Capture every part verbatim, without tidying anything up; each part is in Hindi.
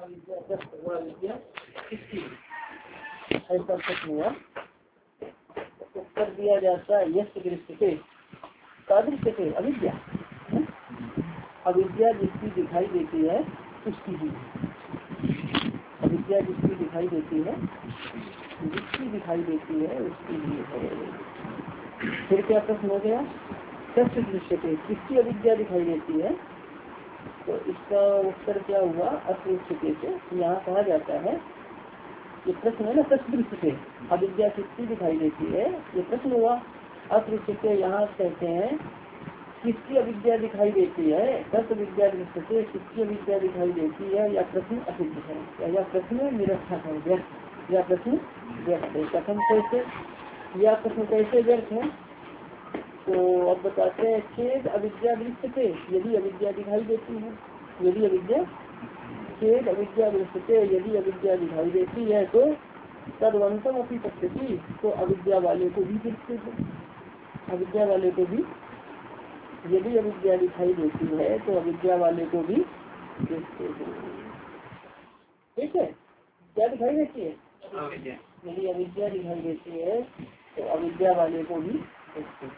अविद्या दस्त हुआ अविद्या किसकी ऐसा प्रश्न हुआ। उत्तर दिया जाता है यश दृष्टि तादृश्य से अविद्या अविद्या जिसकी दिखाई देती है उसकी ही अविद्या जिसकी दिखाई देती है जिसकी दिखाई देती है उसकी ही है। फिर क्या प्रश्न हो गया कष्ट दृश्य पे किसकी अविद्या दिखाई देती है। तो इसका उत्तर क्या हुआ अस्पृश्यते से। यहाँ कहा जाता है ये प्रश्न है ना कष्ट दृश्य से अविद्या किसकी दिखाई देती है ये प्रश्न हुआ। अस्पृश्यते यहाँ कहते हैं किसकी अविद्या दिखाई देती है कष्ट विद्या दृश्य से किसकी अविद्या दिखाई देती है या प्रश्न असिद्ध है या प्रश्न निरर्थक है व्यर्थ या प्रश्न व्यर्थ है। कथन कैसे या प्रश्न कैसे व्यर्थ है तो अब बताते हैं खेद अविद्या दृश्य से यदि अविद्या दिखाई देती है यदि अविद्या खेद अविद्या दृश्य से यदि अविद्या दिखाई देती है तो तदवंतम अपनी पद्धति तो अविद्या वाले को भी देखते हैं अविद्या वाले को भी यदि अविद्या दिखाई देती है तो अविद्या वाले को भी देखते हैं। ठीक है क्या दिखाई देती है यदि अविद्या दिखाई देती है तो अविद्या वाले को भी देखते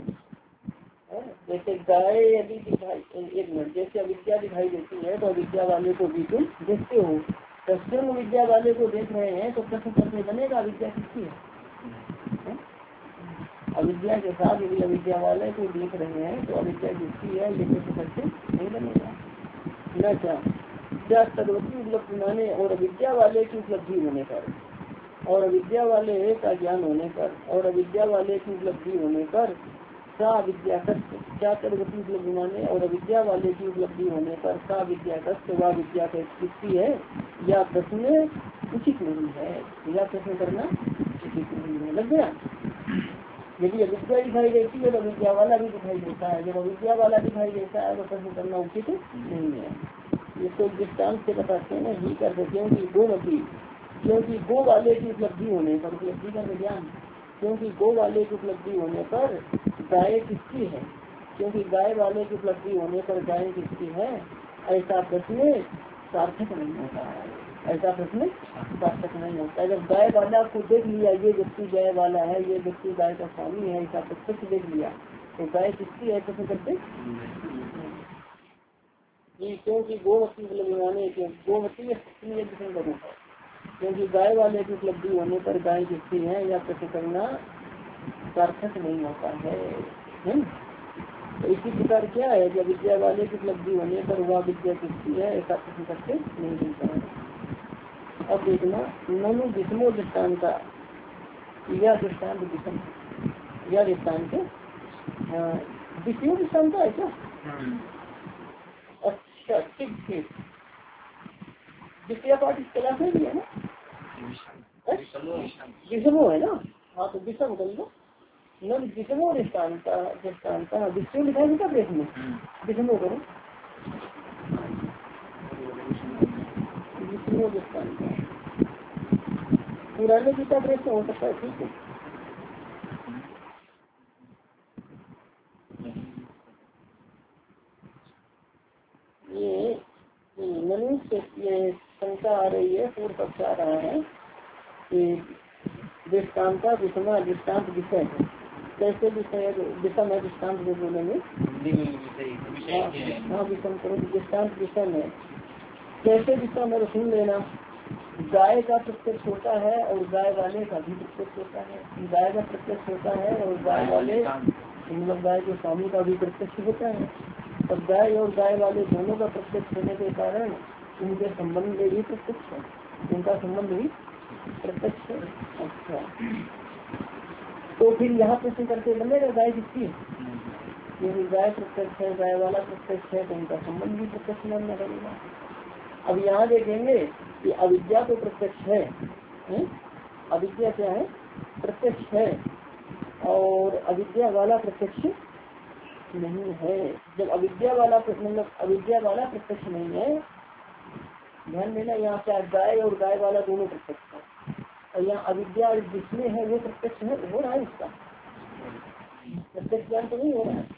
हैं। जैसे गाय यदि दिखाई एक मिनट जैसे अविद्या दिखाई देती है तो अविद्या वाले को भी तुम देखते हो। तो स्वयं अविद्या वाले को देख रहे हैं तो प्रश्न करने बनेगा अविद्या किसकी है। अविद्या के साथ यदि अविद्या वाले को देख रहे हैं तो अविद्या किसकी है ये प्रश्न करते नहीं बनेगा न क्या क्या तदवती उपलब्धि माने और अविद्या वाले की उपलब्धि होने पर और अविद्या वाले का ज्ञान होने पर और अविद्या वाले की उपलब्धि होने पर सा विद्या कष्ट क्या तदवती उपलब्धि माने और अविद्या वाले की उपलब्धि होने पर सा विद्या कष्ट व विद्या किसकी है या प्रश्न उचित नहीं है या प्रश्न करना उचित नहीं है। लग गया यदि अविद्या दिखाई देती है तो अविद्या वाला भी दिखाई देता है जब अविद्या वाला दिखाई देता है तो प्रश्न करना उचित नहीं है। ये तो दृष्टांत से बताते हैं ही कर सकते क्योंकि गोमती क्योंकि गो वाले की उपलब्धि होने पर उपलब्धि का विज्ञान क्योंकि गो वाले की उपलब्धि होने पर गाय किसकी है क्योंकि गाय वाले की उपलब्धि होने पर गाय किसकी है ऐसा प्रश्न सार्थक नहीं होता है ऐसा प्रश्न सार्थक नहीं होता है। जब गाय वाला को देख लिया ये व्यक्ति गाय वाला है ये व्यक्ति गाय का स्वामी है ऐसा प्रत्यक्ष देख लिया तो गाय किसकी है प्रश्न करते क्योंकि गोमती उपलब्धि के गोमती करूँ क्योंकि गाय वाले की उपलब्धि होने पर गाय किसकी है या प्रश्न करना सार्थक नहीं होता है, है? तो इसी प्रकार क्या है कि विद्या वाले की उपलब्धि होने पर वह विद्या किसकी है ऐसा प्रश्न करते नहीं मिलता है। अब देखना ननु विषमो दृष्टान्त या दृष्टान्त विषम या दृष्टान्त विषयो दृष्टान्त है क्या। अच्छा ठीक ठीक द्वितीय पाठ इस क्लास में भी है ना विषमो है ना। हाँ तो विषम कर लो न विषमो दृष्टान्त दृष्टान्त विषय लिखा है क्या प्रेस में विषमो करो विषमो दृष्टान्त पुराने गीता प्रेस में हो सकता है। ठीक है ये मनुष्य ये शंका आ रही है पूर्व पक्ष आ रहा है कि दृष्टान्त विषमा दृष्टान्त विषय है कैसे विषय विषम है दृष्टान्त को बोलेंगे हाँ विषम करो दृष्टान्त विषम है कैसे विषम है सुन लेना। गाय का प्रत्यक्ष होता है और गाय वाले का भी प्रत्यक्ष होता है गाय का प्रत्यक्ष होता है और गाय वाले मतलब गाय के स्वामी का भी प्रत्यक्ष होता है और गाय और गाय वाले दोनों का प्रत्यक्ष होने के कारण उनके संबंध में भी प्रत्यक्ष है उनका संबंध भी प्रत्यक्ष है। अच्छा तो फिर यहाँ प्रश्न करके बनेगा गाय किसकी क्योंकि गाय प्रत्यक्ष है गाय वाला प्रत्यक्ष है तो उनका संबंध भी प्रत्यक्ष मानना पड़ेगा। अब यहाँ देखेंगे कि अविद्या तो प्रत्यक्ष है, है? अविद्या क्या है प्रत्यक्ष है और अविद्या वाला प्रत्यक्ष नहीं है। जब अविद्या वाला मतलब अविद्या वाला प्रत्यक्ष नहीं है ध्यान देना यहाँ क्या गाय और गाय वाला दोनों प्रत्यक्ष है और यहाँ अविद्या जिसमें है वो प्रत्यक्ष है हो रहा है उसका प्रत्यक्ष ज्ञान तो नहीं हो रहा है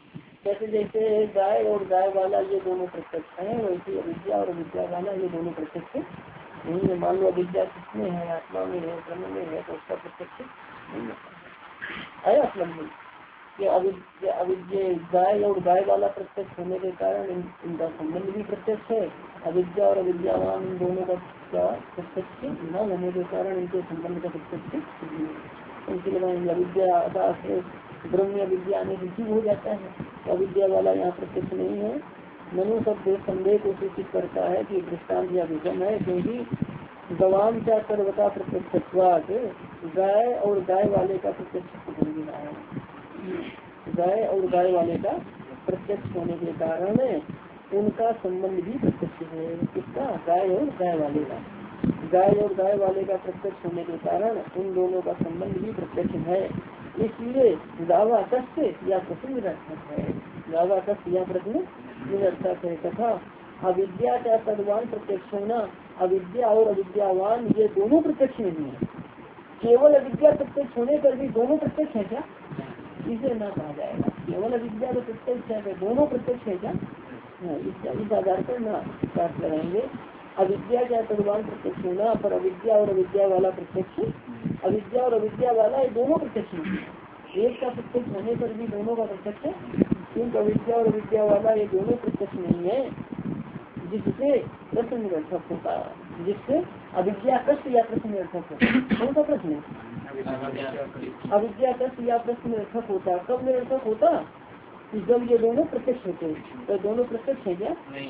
कैसे जैसे गाय और गाय वाला ये दोनों प्रत्यक्ष है, वैसे अविद्या और अविद्या वाला ये दोनों प्रत्यक्ष नहीं है। मान लो अविद्या किसमें है, आत्मा में है, ब्रह्म में है, तो उसका प्रत्यक्ष नहीं होता है। मतलब में कि अविद्या अविद्या गाय और गाय वाला प्रत्यक्ष होने के कारण इन, इनका संबंध भी प्रत्यक्ष है। अविद्या और अविद्यावान इन दोनों का प्रत्यक्ष न होने के कारण इनके संबंध का प्रत्यक्ष नहीं है। उनके लिए अविद्या ब्रह्म अविद्या आने से जीव हो जाता है, तो अविद्या वाला यहाँ प्रत्यक्ष नहीं है। मनु शब्द संदेह को सूचित करता है कि दृष्टांत या विषम है, क्योंकि गवाम क्या सर्वता प्रत्यक्षत्वात् गाय और गाय वाले का प्रत्यक्ष हो गया है। गाय और गाय वाले का प्रत्यक्ष होने के कारण उनका संबंध भी प्रत्यक्ष है। किसका? गाय और गाय वाले का। गाय और गाय वाले का प्रत्यक्ष होने के कारण उन दोनों का संबंध भी प्रत्यक्ष है। इसलिए दावा कष्ट या प्रश्न निरर्थक है। दावा कष्ट या प्रश्न निरर्थक है। तथा अविद्या का तद्वान प्रत्यक्ष होना, अविद्या और अविद्यावान ये दोनों प्रत्यक्ष नहीं है। केवल अविद्या प्रत्यक्ष होने पर भी दोनों प्रत्यक्ष है क्या? इसे ना कहा जाएगा। केवल अविद्या तो प्रत्यक्ष है, दोनों प्रत्यक्ष है क्या? इस आधार पर ना बात लगाएंगे। अविद्या का तद्वान प्रत्यक्ष होना पर अविद्या और अविद्या वाला प्रत्यक्ष, अविद्या और अविद्या वाला ये दोनों प्रत्यक्ष नहीं है। एक का प्रत्यक्ष होने पर भी दोनों का प्रत्यक्ष, क्योंकि अविद्या और अविद्या वाला ये दोनों प्रत्यक्ष नहीं है, जिससे प्रश्न निरर्थक होता है। जिससे अविद्या कष्ट या प्रश्न निरर्थक होता है। कौन सा प्रश्न है? अविद्या कष्ट या प्रश्न निरर्थक होता। कब निरर्थक होता? जब ये दोनों प्रत्यक्ष होते हैं। तो दोनों प्रत्यक्ष है क्या?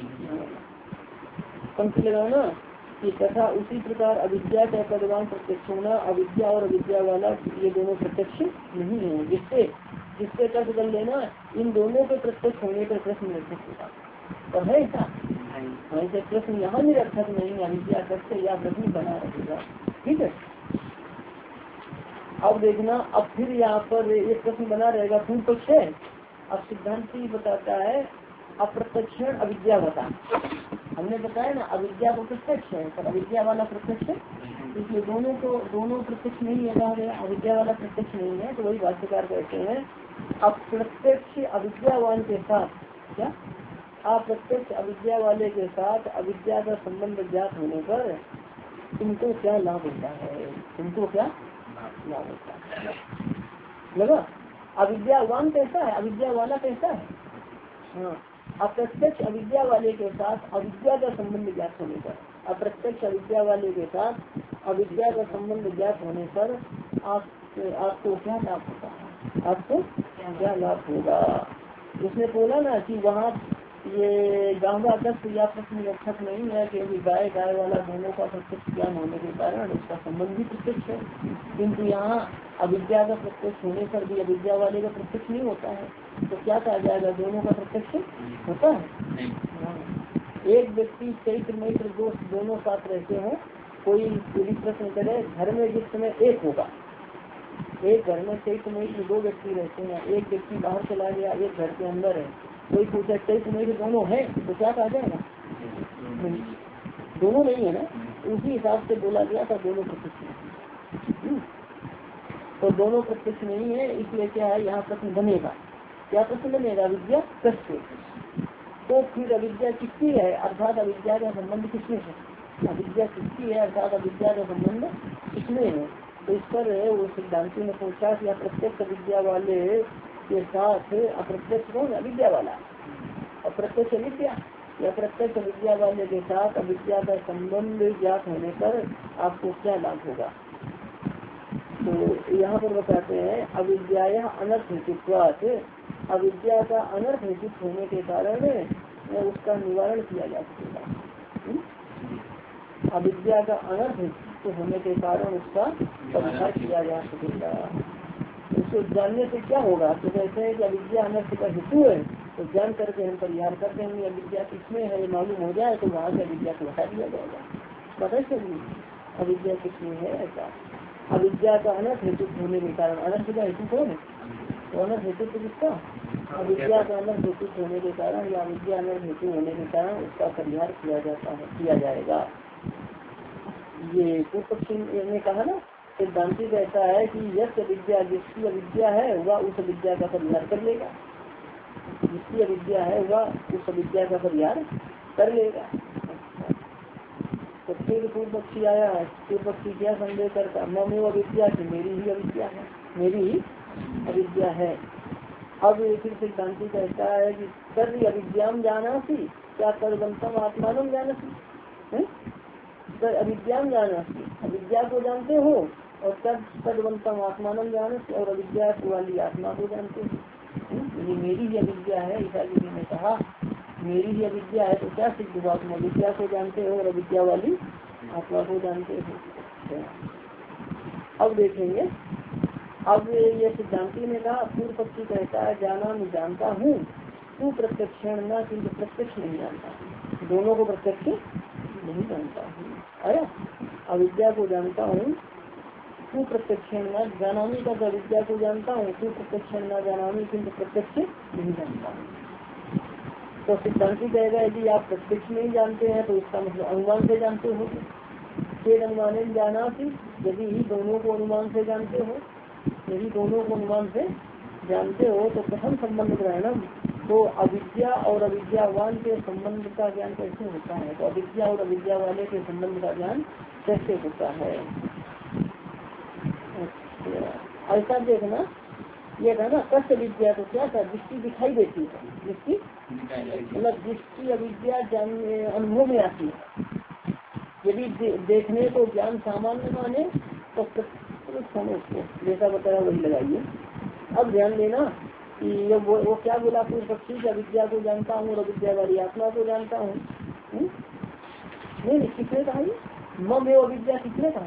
पंक्ति लगाना कि तथा उसी प्रकार अविद्या का पदवान प्रत्यक्ष होना, अविद्या और अविद्या वाला ये दोनों प्रत्यक्ष नहीं है। जिससे जिससे कर्ज कर लेना, इन दोनों के प्रत्यक्ष होने पर प्रश्न निरर्थक होता। तो है ऐसा? वैसे प्रश्न यहाँ निरर्थक नहीं, अविद्या कष्ट या प्रश्न बना रहेगा। ठीक है। अब देखना, अब फिर यहाँ पर एक प्रश्न बना रहेगा पूर्ण पक्ष है। अब सिद्धांति बताता है अप्रत्यक्षण अविद्या बता। हमने बताया ना अविद्या को प्रत्यक्ष है पर अविद्या वाला प्रत्यक्ष है, इसलिए दोनों को दोनों प्रत्यक्ष नहीं है। कहा गया अविद्या वाला प्रत्यक्ष नहीं है, तो वही भाष्यकार कहते हैं अप्रत्यक्ष अविद्यावान के साथ क्या अप्रत्यक्ष अविद्या वाले के साथ अविद्या का संबंध ज्ञात होने पर तुमको क्या लाभ होता है? तुमको क्या लाभ होता है? लगा? अविद्यावान कैसा है? अविद्या वाला कैसा है? हाँ, अप्रत्यक्ष अविद्या वाले के साथ अविद्या का संबंध ज्ञात होने पर, अप्रत्यक्ष अविद्या वाले के साथ अविद्या का संबंध ज्ञात होने पर आप आपको क्या लाभ होगा? आपको क्या लाभ होगा? उसने बोला ना कि वहाँ ये गांवा दस या प्रश्न निरर्थक नहीं है, क्योंकि गाय गाय वाला दोनों का प्रत्यक्ष ज्ञान होने के कारण उसका संबंध भी प्रत्यक्ष है। किंतु यहाँ अविद्या का प्रत्यक्ष होने पर भी अविद्या वाले का प्रत्यक्ष नहीं होता है, तो क्या कहा जाएगा? दोनों का प्रत्यक्ष होता है। एक व्यक्ति चैत्र मैत्र दोस्त दोनों साथ रहते हो, कोई यदि प्रश्न करे घर में जिस समय एक होगा, एक घर में चैत्र मैत्र दो व्यक्ति रहते हैं, एक व्यक्ति बाहर चला गया, एक घर के अंदर है, कोई पूछा चैत्र मैत्र दोनों है, तो क्या कहा जाएगा? दोनों नहीं है ना, उसी हिसाब से बोला गया था दोनों प्रत्यक्ष। तो दोनों प्रत्यक्ष नहीं है, इसलिए क्या है यहाँ प्रश्न बनेगा। क्या प्रश्न बनेगा? विद्या कष्ट। तो फिर अविद्या किसकी है, अर्थात अविद्या का संबंध किसमें है? अविद्या किसकी है अर्थात अविद्या का संबंध किसमें है? तो इस पर वो सिद्धांति ने पूछा कि अप्रत्यक्ष अविद्या वाले के साथ अप्रत्यक्ष कौन? अविद्या वाला। अप्रत्यक्ष अविद्या या प्रत्यक्ष अविद्या वाले के साथ अविद्या का संबंध ज्ञात होने पर आपको क्या लाभ होगा? तो यहाँ पर बताते हैं अविद्या अनर्थ हेतुत्वात्, अविद्या का अनर्थ हेतु होने के कारण उसका निवारण किया जा सकेगा। अविद्या का अनर्थ हेतु होने के कारण उसका परिहार किया जा सकेगा। उसको जानने से क्या होगा? तो कहते हैं कि अविद्या अनर्थ का हेतु है, तो जान करके हम परिहार कर देंगे। अविद्या किसमें है ये मालूम हो जाए तो वहाँ से अविद्या को हटा दिया जाएगा। पता चलिए अविद्या किसमें है ऐसा। अविद्या का अनर्थ हेतु होने के कारण, अनर्थ का हेतु कौन है? तो अनर्थ हेतु तो किसका? अविद्या का अनर्थ हेतु होने के कारण या अविद्या अनर्थ हेतु होने के कारण उसका परिहार किया जाता है, किया जाएगा। ये पूर्व पक्षी ने कहा ना, सिद्धांति कहता है कि यश विद्या जिसकी अविद्या है वह उस विद्या का परिहार कर लेगा। जिसकी अविद्या है वह उस अविद्या का परिहार कर लेगा। तो फिर पूर्व पक्षी आया है, पूर्व पक्षी क्या संदेह करता, ममेव अविद्या की, मेरी ही अविद्या है, मेरी ही अविद्या है। अब फिर सिद्धांति कहता है कि तद अविद्याम जानासी, क्या तदवंतम आत्मानम जानासी, अविद्याम जानासी, अविद्या को जानते हो, और तद तदवंतम आत्मानम जानासी, और अविद्या वाली आत्मा को जानते हो। ये मेरी ही अविद्या है, ऐसा किसी ने कहा, मेरी ही अविद्या है, तो क्या सिद्ध हुआ, तुम अविद्या को जानते हो और अविद्या वाली आत्मा को जानते हो। अब देखेंगे, अब ये सिद्धांति ने कहा, पूर्व पक्षी कहता है जाना मैं जानता हूँ, तू प्रत्यक्षण न, किंतु प्रत्यक्ष नहीं जानता, दोनों को प्रत्यक्ष नहीं जानता हूँ। अरे अविद्या को जानता हूँ, तू प्रत्यक्षण न जानामी का, अविद्या को जानता हूँ, तू प्रत्यक्षण न जानामी, किंतु प्रत्यक्ष नहीं जानता हूँ। तो सिद्धांति कहेगा यदि आप प्रत्यक्ष नहीं जानते हैं तो इसका मतलब अनुमान से जानते हो, फिर अनुमान जाना थी, यदि ही दोनों को अनुमान से जानते हो, यदि दोनों को अनुमान से जानते हो तो प्रथम संबंध ग्रहणम, तो अविद्या और अविद्यावान के संबंध का ज्ञान कैसे होता है, तो अविद्या और अविद्या वाले के संबंध का ज्ञान कैसे होता है। ऐसा देखना, ये था ना कष्ट विद्या, तो क्या था, दृष्टि दिखाई देती है, दृष्टि मतलब दृष्टि अविद्या जानने अनुभव में आती है। यदि दे, देखने को ज्ञान सामान्य माने तो उसको जैसा बताया वही लगाइए। अब ध्यान देना कि वो, वो क्या बोला पूर्व पक्षी की, अविद्या को जानता हूँ और अविद्या वाली आत्मा को जानता हूँ। नहीं किसने कहा, मम एवं अविद्या किसने कहा,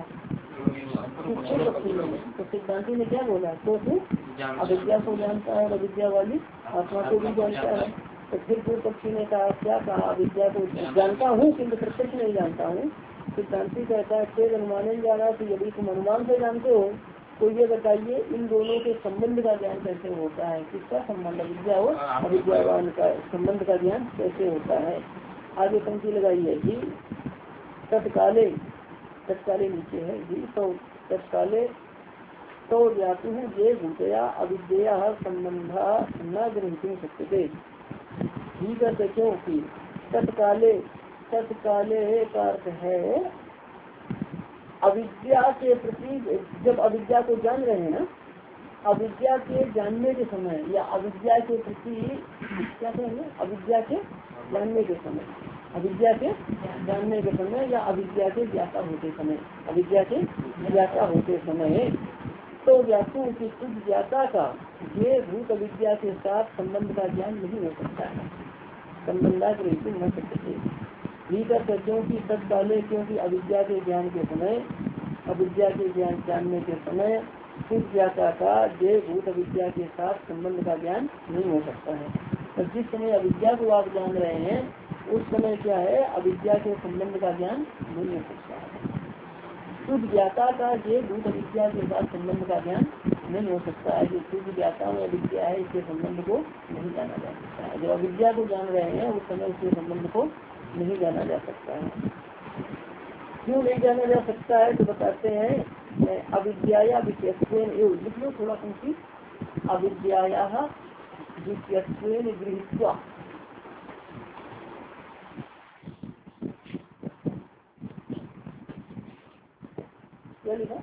तो सिद्धांति ने क्या बोला, तो तू अविद्या को जानता है और अविद्या वाली आत्मा को भी जानता है। तो फिर पूर्व पक्षी ने कहा, क्या कहा, अविद्या को जानता हूँ किंतु प्रत्यक्ष नहीं जानता हूँ। सिद्धांति कहता है फिर अनुमान जाना, तो यदि तुम अनुमान से जानते हो तो ये बताइए इन दोनों के संबंध का ज्ञान कैसे होता है, किसका संबंध, अविद्या और अविद्यावान का संबंध का ज्ञान कैसे होता है। आगे पंक्ति लगाइए कि तत्काले, तत्काले नीचे है जी, तो तत्काले तो ज्ञातु है ये भूतया अविद्या संबंध न ग्रहितुं शक्यते। ठीक है, क्योंकि तत्काले, तत्काले का अर्थ है अविद्या के प्रति, जब अविद्या को जान रहे हैं ना, अविद्या के जानने के समय या अविद्या के प्रति क्या कहेंगे, अविद्या के जानने के समय, अविद्या के जानने के समय या अविद्या के ज्ञाता होते समय, अविद्या के ज्ञाता होते समय, तो ज्ञातु की शुद्ध ज्ञाता का ये भूत अविद्या के साथ संबंध का ज्ञान नहीं हो सकता है, संबंधा ग्रहित न सकते। क्योंकि तत्काले, क्योंकि अविद्या के ज्ञान के समय, अविद्या के ज्ञान जानने के समय शुद्ध ज्ञाता का ये भूत अविद्या के साथ संबंध का ज्ञान नहीं हो सकता है। तो जिस समय अविद्या को आप जान रहे हैं उस समय क्या है, अविद्या के संबंध का ज्ञान नहीं हो सकता है। शुद्ध ज्ञाता का ये भूत अविद्या के साथ संबंध का ज्ञान नहीं हो सकता है। जो शुद्ध ज्ञाता में अविद्या है इसके संबंध को नहीं जाना जा सकता है। जो अविद्या को जान रहे हैं उस समय उसके संबंध को नहीं जाना जा सकता है। क्यों नहीं जाना जा सकता है, तो बताते हैं अविद्या विषयत्वेन एवं, लिख लो थोड़ा पंक्ति, अविद्या विषयत्वेन गृहीत्वा, क्या लिखा,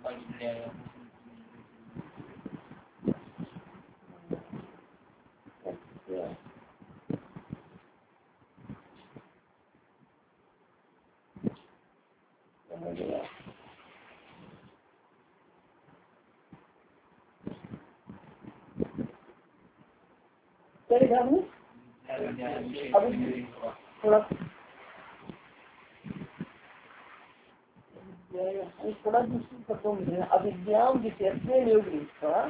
क्या लिखा आपने, अभी थोड़ा थोड़ा दूसरी शब्दों में अविद्या विषयत्वेन एवं,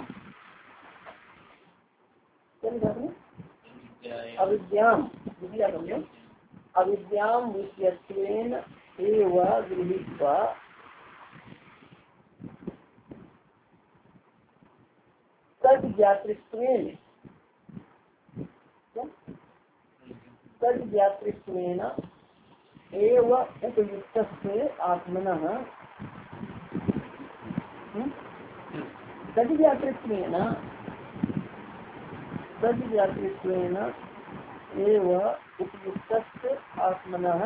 क्या लिखा आपने, अविद्याम अविद्याम विषयत्वेन एवं गृहीत्वा तद ज्ञातृत्वेन, तद ज्ञातृत्वेन एवं उपयुक्तस्य आत्मनः, तद ज्ञातृत्वेन तद्व्याकृत्वेन एव उपयुक्त आत्मनः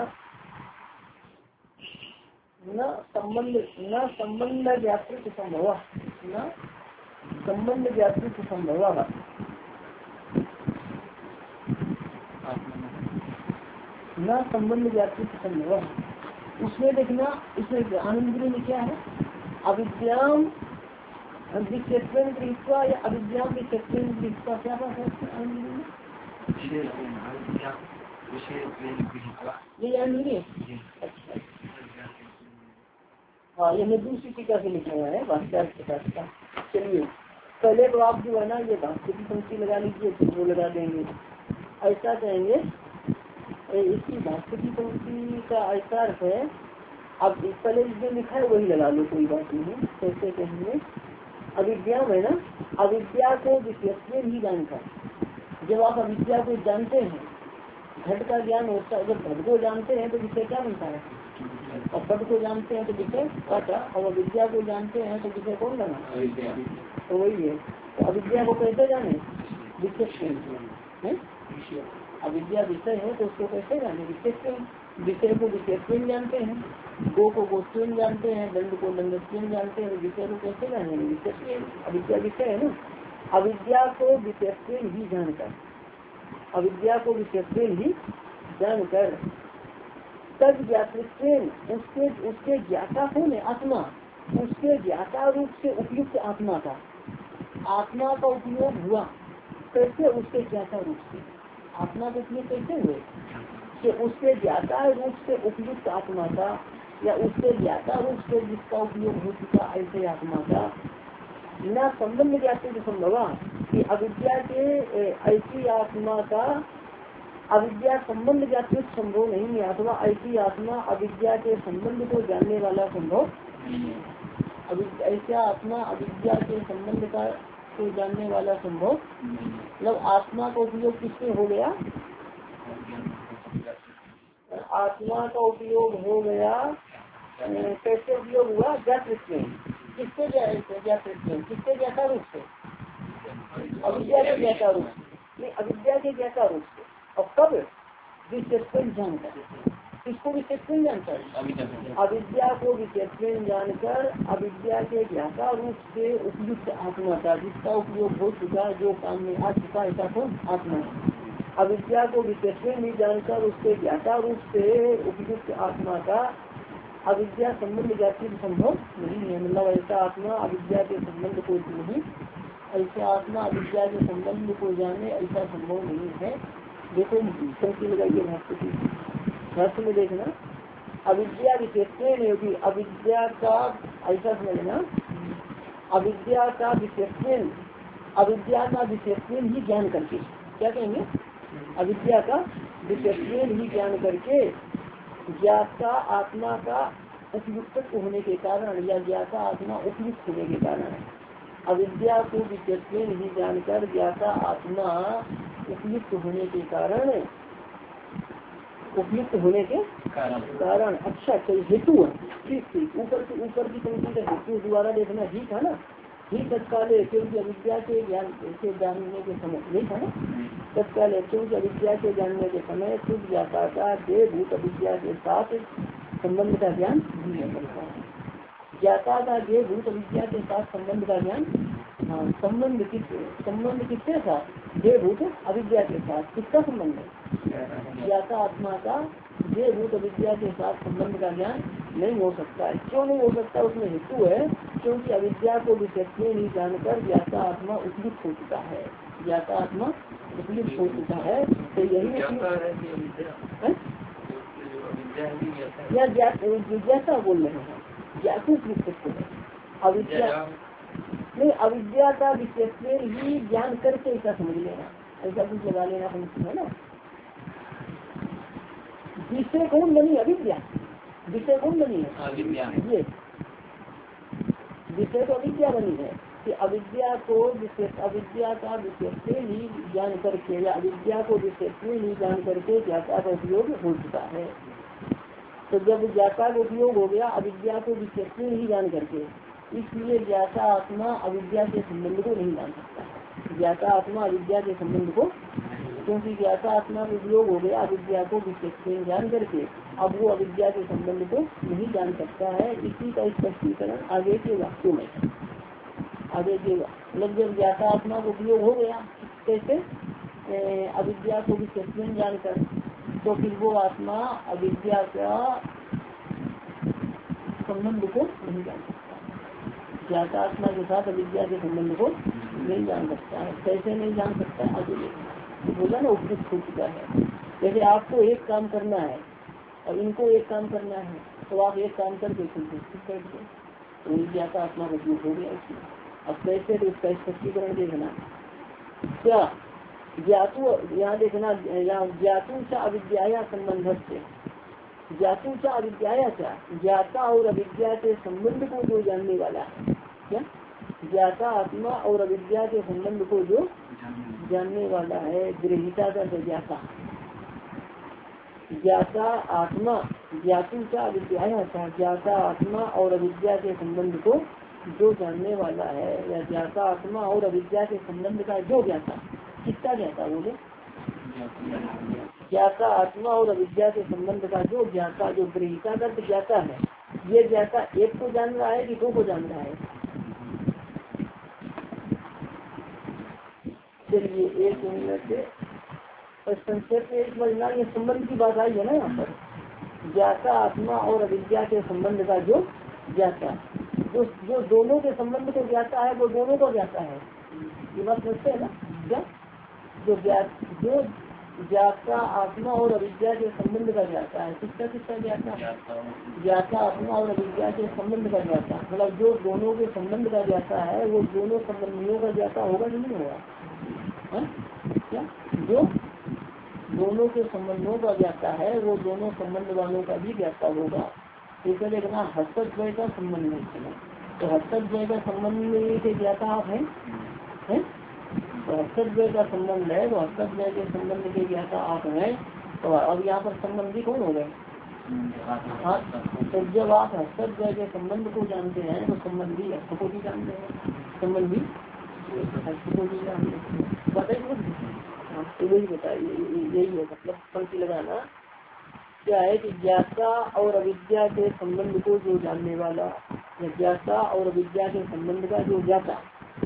न संबंध न संबंध व्यापृत संभव न संबंध व्यापृत संभव न संबंध व्यापृत संभव। उसमें देखना, इसमें आनंदगिरी में क्या है, अविद्याम विक्षेपण दृष्टवा या अविद्याम विक्षेपण दृष्टवा, क्या बात है आनंदगिरी में, ये आनंदगिरी। अच्छा, हाँ, ये मैं दूसरी टीका से लिखा हुआ है भाष्यकार के साथ का। चलिए पहले तो आप जो है ना ये भाष्य की पंक्ति लगा लीजिए, फिर वो लगा देंगे। ऐसा कहेंगे, इसकी भाष्य की पंक्ति का ऐसा अर्थ है, अब पहले जो लिखा है वही लगा लो, कोई बात नहीं। कैसे कहेंगे, अविद्या है ना, अविद्या को विशेष ही जानकर, जब आप अविद्या को जानते हैं, घट का ज्ञान होता है, जब घट को जानते हैं तो विषय क्या बनता है, और पद को जानते हैं तो विषय काटा, और अविद्या को जानते हैं तो विषय कौन बना, तो वही है। तो अविद्या को कैसे जाने, विशेष, अविद्या विषय है तो उसको कैसे जाने, विशेष, विषय को विशेष जानते हैं, गो को गोस्वेन जानते हैं, दंड को दंडस्वेन जानते हैं, विषय को कैसे जानेंगे, विशेष, अविद्या विषय है ना। अविद्या को विशेष ही जानकर, अविद्या को विशेष ही जानकर, तब ज्ञातृत्वेन उसके उसके ज्ञाता कौन है, आत्मा, उसके ज्ञाता रूप से उपयुक्त आत्मा का, आत्मा का उपयोग हुआ कैसे, उसके ज्ञाता रूप से, आत्मा के उपयोग कैसे हुए कि उसके ज्ञाता रूप से उपयुक्त आत्मा का, या उसके ज्ञाता रूप से जिसका उपयोग हो चुका ऐसे आत्मा का, न संबंध ज्ञाते जो संभवा कि अविद्या के ऐसी आत्मा का अविद्या संबंध ज्ञाते संभव नहीं है, अथवा ऐसी आत्मा अविद्या के संबंध को जानने वाला संभव, ऐसा आत्मा अविद्या के संबंध का को जानने वाला संभव, मतलब आत्मा का उपयोग किससे हो गया, आत्मा का उपयोग हो गया, कैसे उपयोग हुआ, ज्ञातृत्व में, किससे ज्ञातृत्व में, किससे ज्ञाता रूप से, अविद्या के ज्ञाता रूप से, नहीं अविद्या के ज्ञाता रूप से, और कब विशेषण जानकर, किसको विशेषण जानकर, अविद्या को विशेषण जानकर, अविद्या के ज्ञाता रूप से उपयुक्त आत्मा का, जिसका उपयोग हो चुका, जो काम में आ चुका, ऐसा कौन आत्मा है। अविद्या को विशेषण नहीं जानकर उसके ज्ञाता रूप से उपयुक्त आत्मा का अविद्या संबंध ज्ञाति संभव नहीं है, मतलब ऐसा आत्मा अविद्या के संबंध को नहीं, ऐसा आत्मा अविद्या के संबंध को जाने ऐसा संभव नहीं है। देखो पंक्ति लगाइए भाष्य की, भाष्य में देखना, अविद्या विशेषण होगी, अविद्या का ऐसा समझना, अविद्या का विशेषण, अविद्या का विशेषण ही ज्ञान करके, क्या कहेंगे, अविद्या का विशेषण ही ज्ञान करके ज्ञाता आत्मा का उपयुक्त होने के कारण, या ज्ञाता आत्मा उपयुक्त होने के कारण, अविद्या को विशेषण ही जानकर ज्ञाता आत्मा उपयुक्त होने के कारण, उपयुक्त होने के कारण, अच्छा अच्छा हेतु है, ठीक ठीक, ऊपर से ऊपर की पंक्ति का हेतु दोबारा देखना, ही था ना, ही तत्काल क्योंकि अविद्या के ज्ञान से जानने के समय, नहीं था ना, तत्काल क्योंकि अविद्या के जानने के समय शुद्ध ज्ञाता का देह भूत अविद्या के साथ संबंध का ज्ञान नहीं करता है, ज्ञाता का देह भूत अविद्या के साथ संबंध का ज्ञान, हाँ संबंध किस संबंध किसके साथ, देह भूत अविद्या के साथ, किसका संबंध है, ज्ञाता आत्मा का देह भूत अविद्या के साथ संबंध का ज्ञान नहीं हो सकता है। क्यों नहीं हो सकता, उसमें हेतु है, क्योंकि अविद्या को विशेष नहीं जानकर ज्ञाता आत्मा उपयुक्त हो चुका है, ज्ञाता आत्मा उपयुक्त हो चुका है, तो यही या जिज्ञासा बोल रहे हैं, ज्ञातु विशेष है, अविद्या नहीं, अविद्या का विशेष ही ज्ञान करके ऐसा समझ लेना, ऐसा कुछ लगा लेना है ना, विषय कौन बनी, अविद्या, विषय कौन बनी है, ये विषय तो अविद्या बनी है, कि अविद्या को विशेष, अविद्या का विशेष ही ज्ञान करके, या अविद्या को विशेष ही जान करके ज्ञाता का उपयोग हो चुका है। तो जब ज्ञाता का उपयोग हो गया अविद्या को विशेष ही जान करके, इसलिए ज्ञाता आत्मा अविद्या के संबंध को नहीं जान सकता है, ज्ञाता आत्मा अविद्या के संबंध को, क्योंकि ज्ञाता आत्मा में उपयोग हो गया अविद्या को विशेष जान करके, अब वो अविद्या के संबंध को नहीं जान सकता है। इसी का स्पष्टीकरण आगे के वाक्यों में, आगे के मतलब जब ज्ञाता आत्मा का उपयोग हो गया कैसे अविद्या को विशेष जानकर, तो फिर वो आत्मा अविद्या का संबंध को नहीं जान सकता, ज्ञाता आत्मा के साथ अविद्या के संबंध को नहीं जान सकता है। कैसे नहीं जान सकता है आगे देखना, बोला ना उपयुक्त हो चुका है। जैसे आपको एक काम करना है और इनको एक काम करना है, तो आप एक काम करके बैठ गए, तो ज्ञाता आत्मा का उपयोग हो गया इसमें। अब कैसे तो इसका स्पष्टीकरण देखना, क्या ज्ञातु यहाँ देखना, यहाँ ज्ञातु चा अविद्या संबंध से, ज्ञातु चा अविद्या क्या, ज्ञाता और अविद्या के संबंध को जो जानने वाला है, क्या ज्ञाता आत्मा और अविद्या के संबंध को जो जानने वाला है, गृहीता का ज्ञाता, ज्ञाता आत्मा ज्ञातु चा अविद्या था, ज्ञाता आत्मा और अविद्या के संबंध को जो जानने वाला है, या ज्ञाता आत्मा और अविद्या के संबंध का जो ज्ञाता, किसका ज्ञाता बोले, ज्ञाता आत्मा और अविद्या के संबंध का जो ज्ञाता, जो गृहीता का ज्ञाता है, ये ज्ञाता एक को जान रहा है कि दो को जान रहा है। चलिए एक मिनट संक्षेप में समझना, ये संबंध की बात आई है ना यहाँ पर, ज्ञाता आत्मा और अविद्या के संबंध का जो ज्ञाता, जो जो दोनों के संबंध को ज्ञाता है वो दोनों को ज्ञाता है, ये बात समझते है ना। क्या जो ज्ञात जो ज्ञाता आत्मा और अविद्या के संबंध का ज्ञाता है, किसका किसका ज्ञाता, ज्ञाता आत्मा और अविद्या के संबंध का ज्ञाता, मतलब जो दोनों के संबंध का ज्ञाता है वो दोनों संबंधियों का ज्ञाता होगा कि नहीं होगा, क्या जो दोनों के संबंधों का ज्ञाता है वो दोनों संबंध वालों का भी ज्ञाता होगा। ठीक है, देखना हस्तद्वय का संबंध नहीं चला, तो हस्तद्वय का संबंध के ज्ञाता आप है, है? तो हस्तद्वय का संबंध है, तो हस्तद्वय के संबंध के ज्ञाता आप हैं। तो अब यहाँ पर संबंधी कौन हो गए, हाँ, तो जब आप हस्तद्वय के संबंध को जानते हैं तो संबंधी हस्त को भी जानते हैं, संबंधी हस्त को भी जानते हैं, बताइए तो वही बताइए, यही है मतलब पंक्ति लगाना। क्या है कि ज्ञाता और अविद्या के संबंध को जो जानने वाला, या ज्ञाता और अविद्या के संबंध का जो ज्ञाता,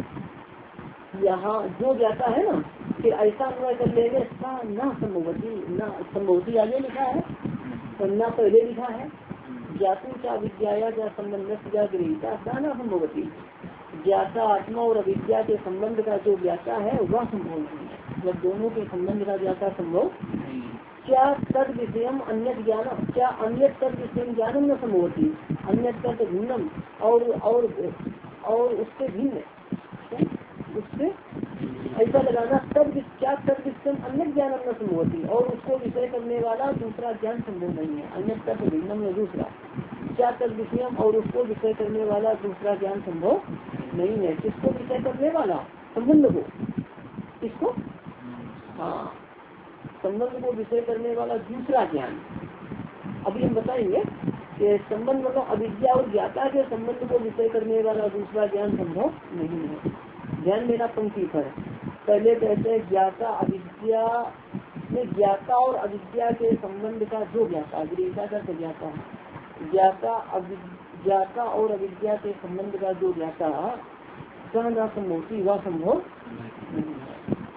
यहाँ जो ज्ञाता है ना, फिर ऐसा अन्वय कर लेंगे न संभवती, न संभवती आगे लिखा है तो न पहले लिखा है, ज्ञातु क्या विद्या क्या संबंध क्या गृहीता सा न संभवती, ज्ञाता आत्मा और अविद्या के संबंध का जो ज्ञाता है वह संभव नहीं है, मतलब दोनों के संबंध का ज्ञाता संभव। क्या तद विषय अन्य ज्ञान, क्या अन्य तद विषय ज्ञान न संभवती, अन्य तद भिन्नम और और और उससे भिन्न, उससे ऐसा लगाना तद क्या तद विषय अन्य ज्ञान न संभवती, और उसको विषय करने वाला दूसरा ज्ञान संभव नहीं है, अन्य तद भिन्नम में दूसरा, क्या तद विषय और उसको विषय करने वाला दूसरा ज्ञान संभव नहीं है। किसको विषय करने वाला, संबंध को, किसको, हाँ संबंध को विषय करने वाला दूसरा ज्ञान। अभी हम बताएंगे कि संबंध मतलब अविद्या और ज्ञाता के संबंध को विषय करने वाला दूसरा ज्ञान संभव नहीं है। ध्यान देना पंक्ति पर, पहले कहते हैं ज्ञाता अविद्या में, ज्ञाता और अविद्या के संबंध का जो ज्ञाता, गृहीता का ज्ञाता, ज्ञाता ज्ञाता और अविद्या के संबंध का जो ज्ञाता सहना संभवती वह संभव नहीं है।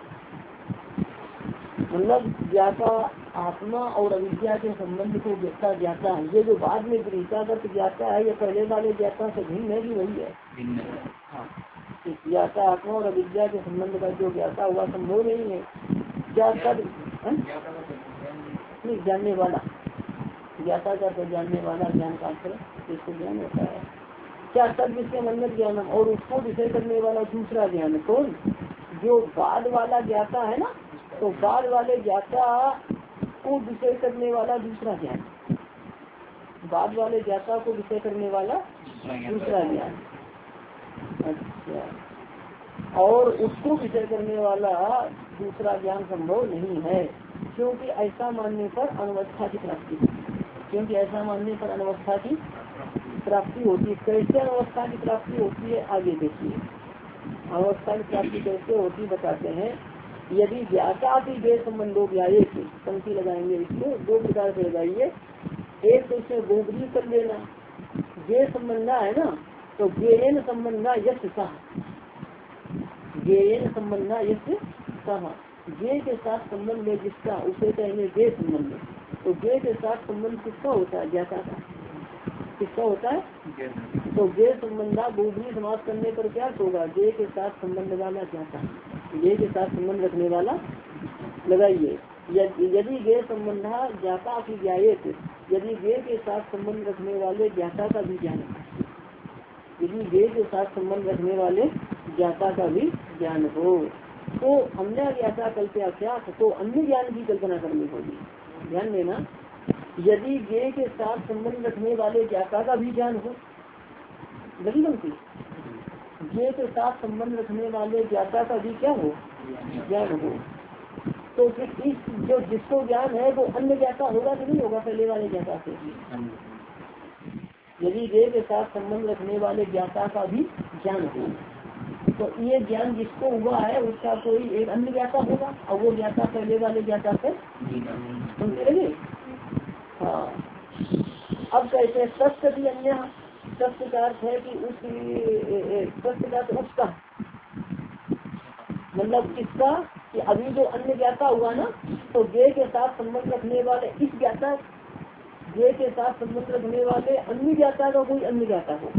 मतलब ज्ञाता आत्मा और अविद्या के संबंध को व्यक्ता ज्ञाता है, ये जो बाद में गृहीता का ज्ञाता है ये पहले वाले ज्ञाता से भिन्न है कि वही है, हाँ ज्ञाता आत्मा और अविद्या के संबंध का जो ज्ञाता हुआ संभव नहीं है। क्या कर नहीं जानने वाला, ज्ञाता का तो जानने वाला, ज्ञान का अर्थ इसको ज्ञान होता है। क्या तद विषय अन्य ज्ञान, और उसको विषय करने वाला दूसरा ज्ञान, कौन, जो बाद वाला ज्ञाता है ना, तो बाद वाले ज्ञाता को विषय करने वाला दूसरा ज्ञान, बाद वाले ज्ञाता को विषय करने वाला दूसरा ज्ञान, अच्छा, और उसको विषय करने वाला दूसरा ज्ञान संभव नहीं है, क्योंकि ऐसा मानने पर अनवस्था की प्राप्ति, क्योंकि ऐसा मानने पर अनवस्था की प्राप्ति होती है। कैसे अनवस्था की प्राप्ति होती है आगे देखिए, अवस्था की प्राप्ति कैसे होती बताते हैं। यदि ज्ञाता की गे संबंधों व्याये पंक्ति लगाएंगे, इसको दो प्रकार से लगाइए। एक तो इसमें गोबरी कर लेना, गे संबंधा है ना, तो गेयन संबंधा यश सह, गेयन संबंधा यश सह, गे के साथ संबंध है जिसका उसे कहेंगे गे संबंध। तो गे के साथ संबंध किसका होता है? ज्ञाता का। किसका होता है? तो गे संबंधा गोबरी समास करने पर क्या होगा? गे के साथ संबंध वाला ज्ञाता, गे के साथ संबंध रखने वाला लगाइए। यदि गे संबंधा ज्ञाता की ज्ञायत, यदि गे के साथ संबंध रखने वाले ज्ञाता का भी ज्ञान, यदि गे के साथ संबंध रखने वाले ज्ञाता का भी ज्ञान हो, तो अन्य ज्ञाता कल्पया क्या, तो अन्य ज्ञान की कल्पना करनी होगी। ध्यान देना, यदि गे के साथ संबंध रखने वाले ज्ञाता का भी ज्ञान हो, लगी बनती, गे के साथ संबंध रखने वाले ज्ञाता का भी क्या हो? ज्ञान हो। तो फिर इस जो जिसको ज्ञान है वो अन्य ज्ञाता होगा कि नहीं होगा पहले वाले ज्ञाता से? यदि गे के साथ संबंध रखने वाले ज्ञाता का भी ज्ञान हो, तो ये ज्ञान जिसको हुआ है उसका कोई एक अन्य ज्ञाता होगा, और वो ज्ञाता पहले वाले ज्ञाता से सुनते रहिए। हाँ, अब कहते हैं सत्य भी अन्य, सत्य का अर्थ है कि उस सत्य का तो उसका मतलब किसका, कि अभी जो अन्य ज्ञाता हुआ ना, तो गे के साथ संबंध रखने वाले इस ज्ञाता, गे के साथ संबंध रखने वाले अन्य ज्ञाता का कोई अन्य ज्ञाता हो।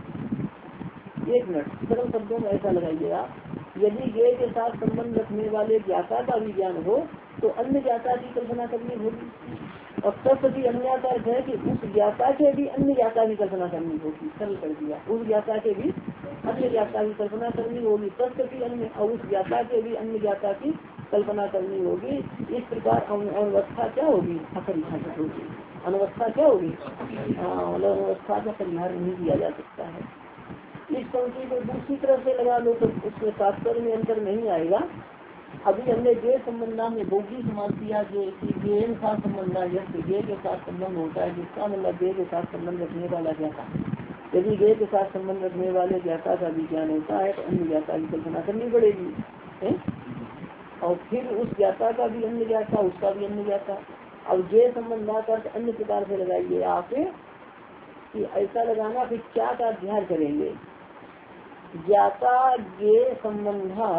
एक मिनट, सरल शब्दों में ऐसा लगाइएगा, यदि गे के साथ संबंध रखने वाले ज्ञाता का भी ज्ञान हो तो अन्य ज्ञाता की कल्पना करनी होगी। और तत्व की अन्य का अर्थ है कि उस ज्ञाता के भी अन्य ज्ञाता की कल्पना करनी होगी। सरल कर दिया, उस ज्ञाता के भी अन्य ज्ञाता की कल्पना करनी होगी, तत्व की अन्य, और उस ज्ञाता के भी अन्य ज्ञाता की कल्पना करनी होगी। इस प्रकार अनवस्था क्या होगी? अपरिहार्य होगी। अनवस्था क्या होगी? मतलब अनवस्था का परिहार नहीं किया जा सकता है। इस पंक्ति को दूसरी तरफ से लगा लो तो उसमें तात्पर्य में अंतर नहीं आएगा। अभी हमने गे संबंधा में भोगी समाज किया, गे के साथ संबंधा, जैसे गे के साथ संबंध होता है जिसका मतलब गे के साथ संबंध रखने वाला ज्ञाता। यदि गे के साथ संबंध रखने वाले ज्ञाता का भी ज्ञान होता है तो अन्य ज्ञाता की कल्पना करनी पड़ेगी है? और फिर उस ज्ञाता का भी अन्य ज्ञाता, उसका भी अन्य ज्ञाता। अब गे संबंधा का अन्य प्रकार से लगाइए आप कि ऐसा लगाना, फिर क्या का अध्ययन करेंगे? ज्ञाता गे संबंधा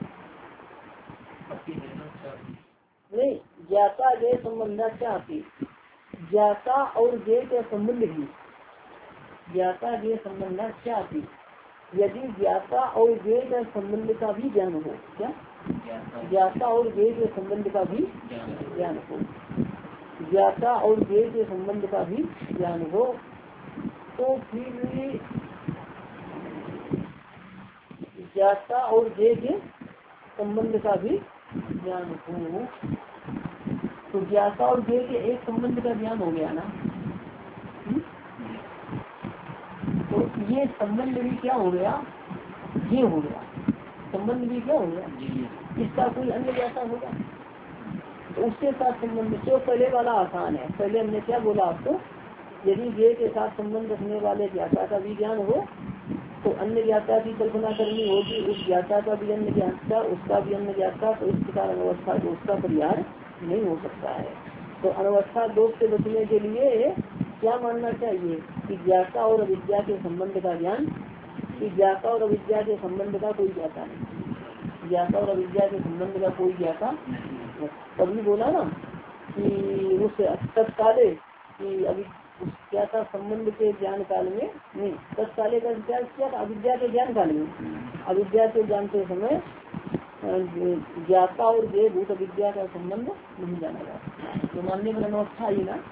नहीं, ज्ञाता गे संबंधा क्या आती? ज्ञाता और गे के संबंध भी, ज्ञाता गे संबंधा क्या आती? यदि ज्ञाता और गे के संबंध का भी ज्ञान हो, क्या ज्ञाता और गे के संबंध का भी ज्ञान हो, ज्ञाता और गे के संबंध का भी ज्ञान हो, तो फिर ज्ञाता और गे के संबंध का भी ज्ञान हो, तो ज्ञाता और गे के एक संबंध का ज्ञान हो गया ना। हुँ? तो ये संबंध भी क्या हो गया? ये हो गया संबंध भी क्या हो गया? इसका कोई अन्य ज्ञाता होगा तो उसके साथ संबंध। तो पहले वाला आसान है, पहले हमने क्या बोला आपको, यदि गे के साथ संबंध रखने वाले ज्ञाता का भी ज्ञान हो तो अन्य ज्ञाता की कल्पना करनी होगी, उस ज्ञाता का भी अन्य ज्ञाता, उसका भी अन्य ज्ञाता, तो इस प्रकार अनवस्था दोष का परिहार नहीं हो सकता है। तो अनवस्था दोष से बचने के लिए क्या मानना चाहिए कि ज्ञाता और अविद्या के संबंध का ज्ञान, कि ज्ञाता और अविद्या के संबंध का कोई ज्ञाता नहीं, ज्ञाता और अविद्या के संबंध का कोई ज्ञाता। तभी बोला ना कि उस तत्काले कि अभी क्या था, संबंध के ज्ञान काल में नहीं, तत्काले का क्या क्या था? अविद्या के ज्ञान काल में, अविद्या के जानते समय ज्ञाता और गे भूत अविद्या का संबंध नहीं जाना जाता, तो मानने में अवस्था ही ना।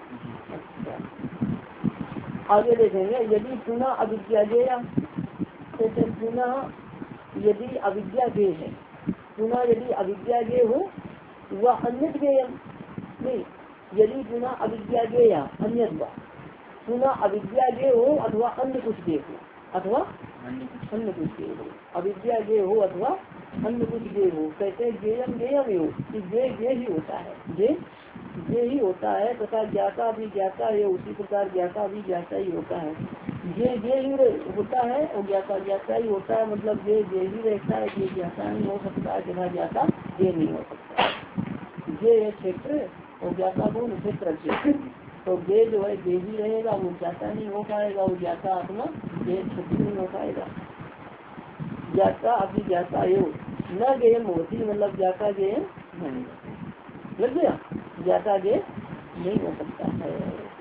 आगे देखेंगे, यदि पुनः अविद्या गेया, तो पुनः यदि अविद्या गे है, पुनः यदि अविद्या गे हो वह अन्य गेयम नहीं, यदि पुनः अविद्या गेया अन्य, पुनः अविद्या गे हो अथवा अन्य कुछ गे हो, अथवा अन्य कुछ गे हो, अविद्या गे हो अथवा अन्य कुछ गे हो। कहते गेयम गेयम हो कि गे गे ही होता है, गे गे ही होता है तथा ज्ञाता भी ज्ञाता है, उसी प्रकार ज्ञाता भी ज्ञाता ही होता है। ये ये ही रह- होता है और ज्ञाता ज्ञाता ही होता है, मतलब ये ये ही रहता है, ये ज्ञाता नहीं हो सकता है, तथा ज्ञाता ये नहीं हो सकता है। ये है क्षेत्र और ज्ञाता कौन? क्षेत्र। तो ये जो है ये ही रहेगा, वो ज्ञाता नहीं हो पाएगा, वो ज्ञाता आत्मा ये क्षेत्र नहीं हो पाएगा। ज्ञाता अभी ज्ञाता एवं न गेम होती, मतलब ज्ञाता गेम नहीं लग गया, ज्ञाता गेम नहीं हो सकता है।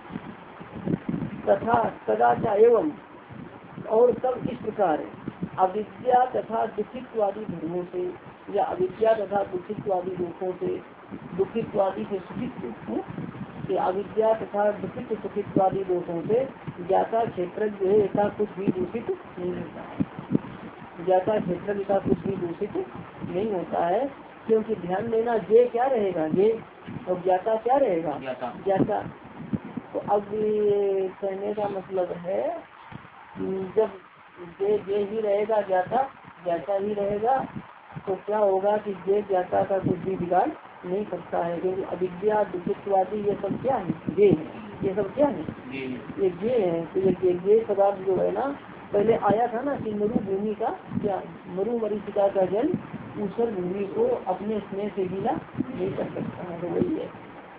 तथा कदाचा एवं और तब इस प्रकार अविद्या तथा दुखित्वादी धर्मों से या अविद्या तथा दुखित्वादी दुखों से, दुखित्वादी से सुखित कि अविद्या तथा दुखित सुखित्वादी दोषों से ज्ञाता क्षेत्र जो है ऐसा कुछ भी दूषित नहीं होता है। ज्ञाता क्षेत्र का कुछ भी दूषित नहीं होता है, क्योंकि ध्यान देना ये क्या रहेगा, ये और ज्ञाता क्या रहेगा, ज्ञाता। तो अब ये कहने का मतलब है जब ये ये ही रहेगा, ज्ञाता ज्ञाता ही रहेगा, तो क्या होगा कि ये ज्ञाता का कुछ भी बिगाड़ नहीं सकता है, क्योंकि अविद्या दुखित्वादी ये सब क्या है, ये ये सब क्या है, ये ये है। तो ये ये पदार्थ जो है ना, पहले आया था ना कि मरु भूमि का क्या, मरु मरीचिका का जल ऊसर भूमि को अपने स्नेह से गीला नहीं कर सकता है, तो वही है।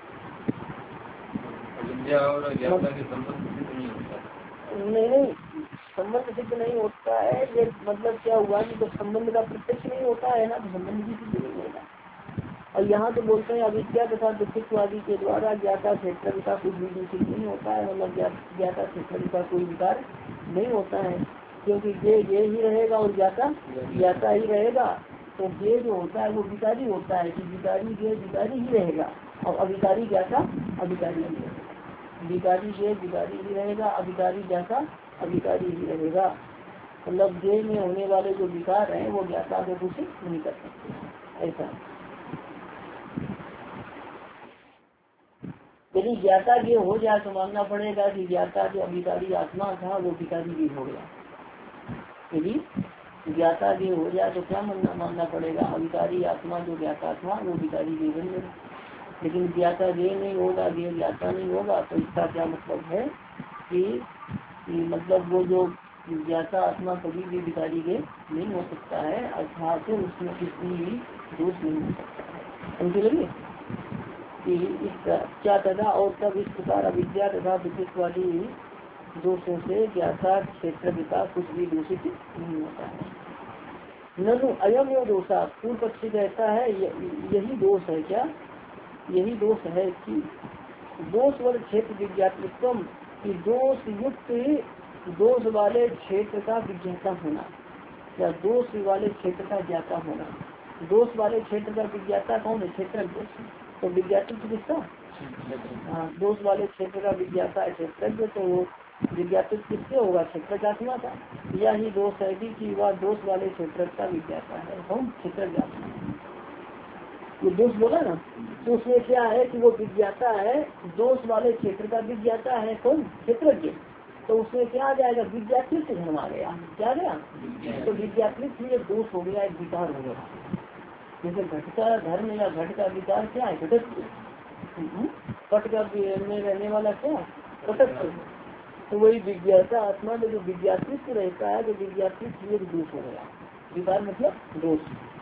और ज्ञाता के संबंध सिद्ध नहीं होता, नहीं नहीं संबंध सिद्ध नहीं होता है, ये मतलब क्या हुआ कि जब संबंध का प्रत्यक्ष नहीं होता है ना, तो संबंध भी सिद्ध नहीं होगा। और यहाँ तो बोलते हैं अविद्या तथा दुखित्वादी के द्वारा ज्ञाता क्षेत्र का कुछ भी दूषित नहीं होता है, मतलब ज्ञाता क्षेत्र का कोई विकार नहीं होता है, क्योंकि ये ये ही रहेगा और ज्ञाता ज्ञाता ही रहेगा। तो ये जो होता है वो विकारी होता है कि विकारी ये विकारी ही रहेगा, और अविकारी ज्ञाता अविकारी ही रहेगा। विकारी ये विकारी ही रहेगा, अविकारी ज्ञाता अविकारी ही रहेगा। मतलब ये में होने वाले जो विकार हैं वो ज्ञाता को कुछ नहीं कर सकते, ऐसा। यदि ज्ञाता ये हो जाए तो मानना पड़ेगा कि ज्ञाता जो अविकारी आत्मा था वो विकारी भी हो गया। यदि ज्ञाता ये हो जाए तो क्या मानना मानना पड़ेगा, अविकारी आत्मा जो ज्ञाता था वो विकारी भी बन गया। लेकिन ज्ञाता ये नहीं होगा, ये ज्ञाता नहीं होगा, तो इसका क्या मतलब है कि, कि मतलब वो जो ज्ञाता आत्मा कभी भी विकारी के नहीं हो सकता है, अर्थात उसमें किसी भी दोष नहीं हो सकता है। समझे लगे कि इस क्या तथा और तब इस प्रकार अविद्या तथा दुखित वाली दोषों से ज्ञाता क्षेत्र का कुछ भी दूषित नहीं होता है। ननु अयम यो दोषा, पूर्व पक्षी कहता है यही दोष है, क्या यही दोष है कि दोष वाले क्षेत्र विज्ञातृत्व की दोष युक्त दोष वाले क्षेत्र का विज्ञाता होना, या दोष वाले क्षेत्र का ज्ञाता होना। दोष वाले क्षेत्र का विज्ञाता कौन है, क्षेत्र। तो विज्ञातृत्व किसका, हाँ दोष वाले क्षेत्र का विज्ञाता है क्षेत्रज्ञ, तो विज्ञातृत्व किससे होगा, क्षेत्र आत्मा का। यही दोष है कि वह दोष वाले क्षेत्र का विज्ञाता है, कौन, क्षेत्र आत्मा। ये दोष बोला ना, तो उसमें क्या है कि वो विज्ञाता है, दोष वाले क्षेत्र का विज्ञाता है कौन, क्षेत्रज्ञ। तो उसमें क्या आ जाएगा, विज्ञातृत्व धर्म आ गया, क्या गया, तो विज्ञातृत्व ये दोष हो गया, एक विकार हो गया। जैसे घट का धर्म या घट का विकार क्या है, घटत्व। पट का में रहने वाला क्या, घटत्व। तो वही विज्ञाता आत्मा में जो विज्ञातृत्व रहता है, तो विज्ञातृत्व एक दोष हो गया। विकार मतलब दोष,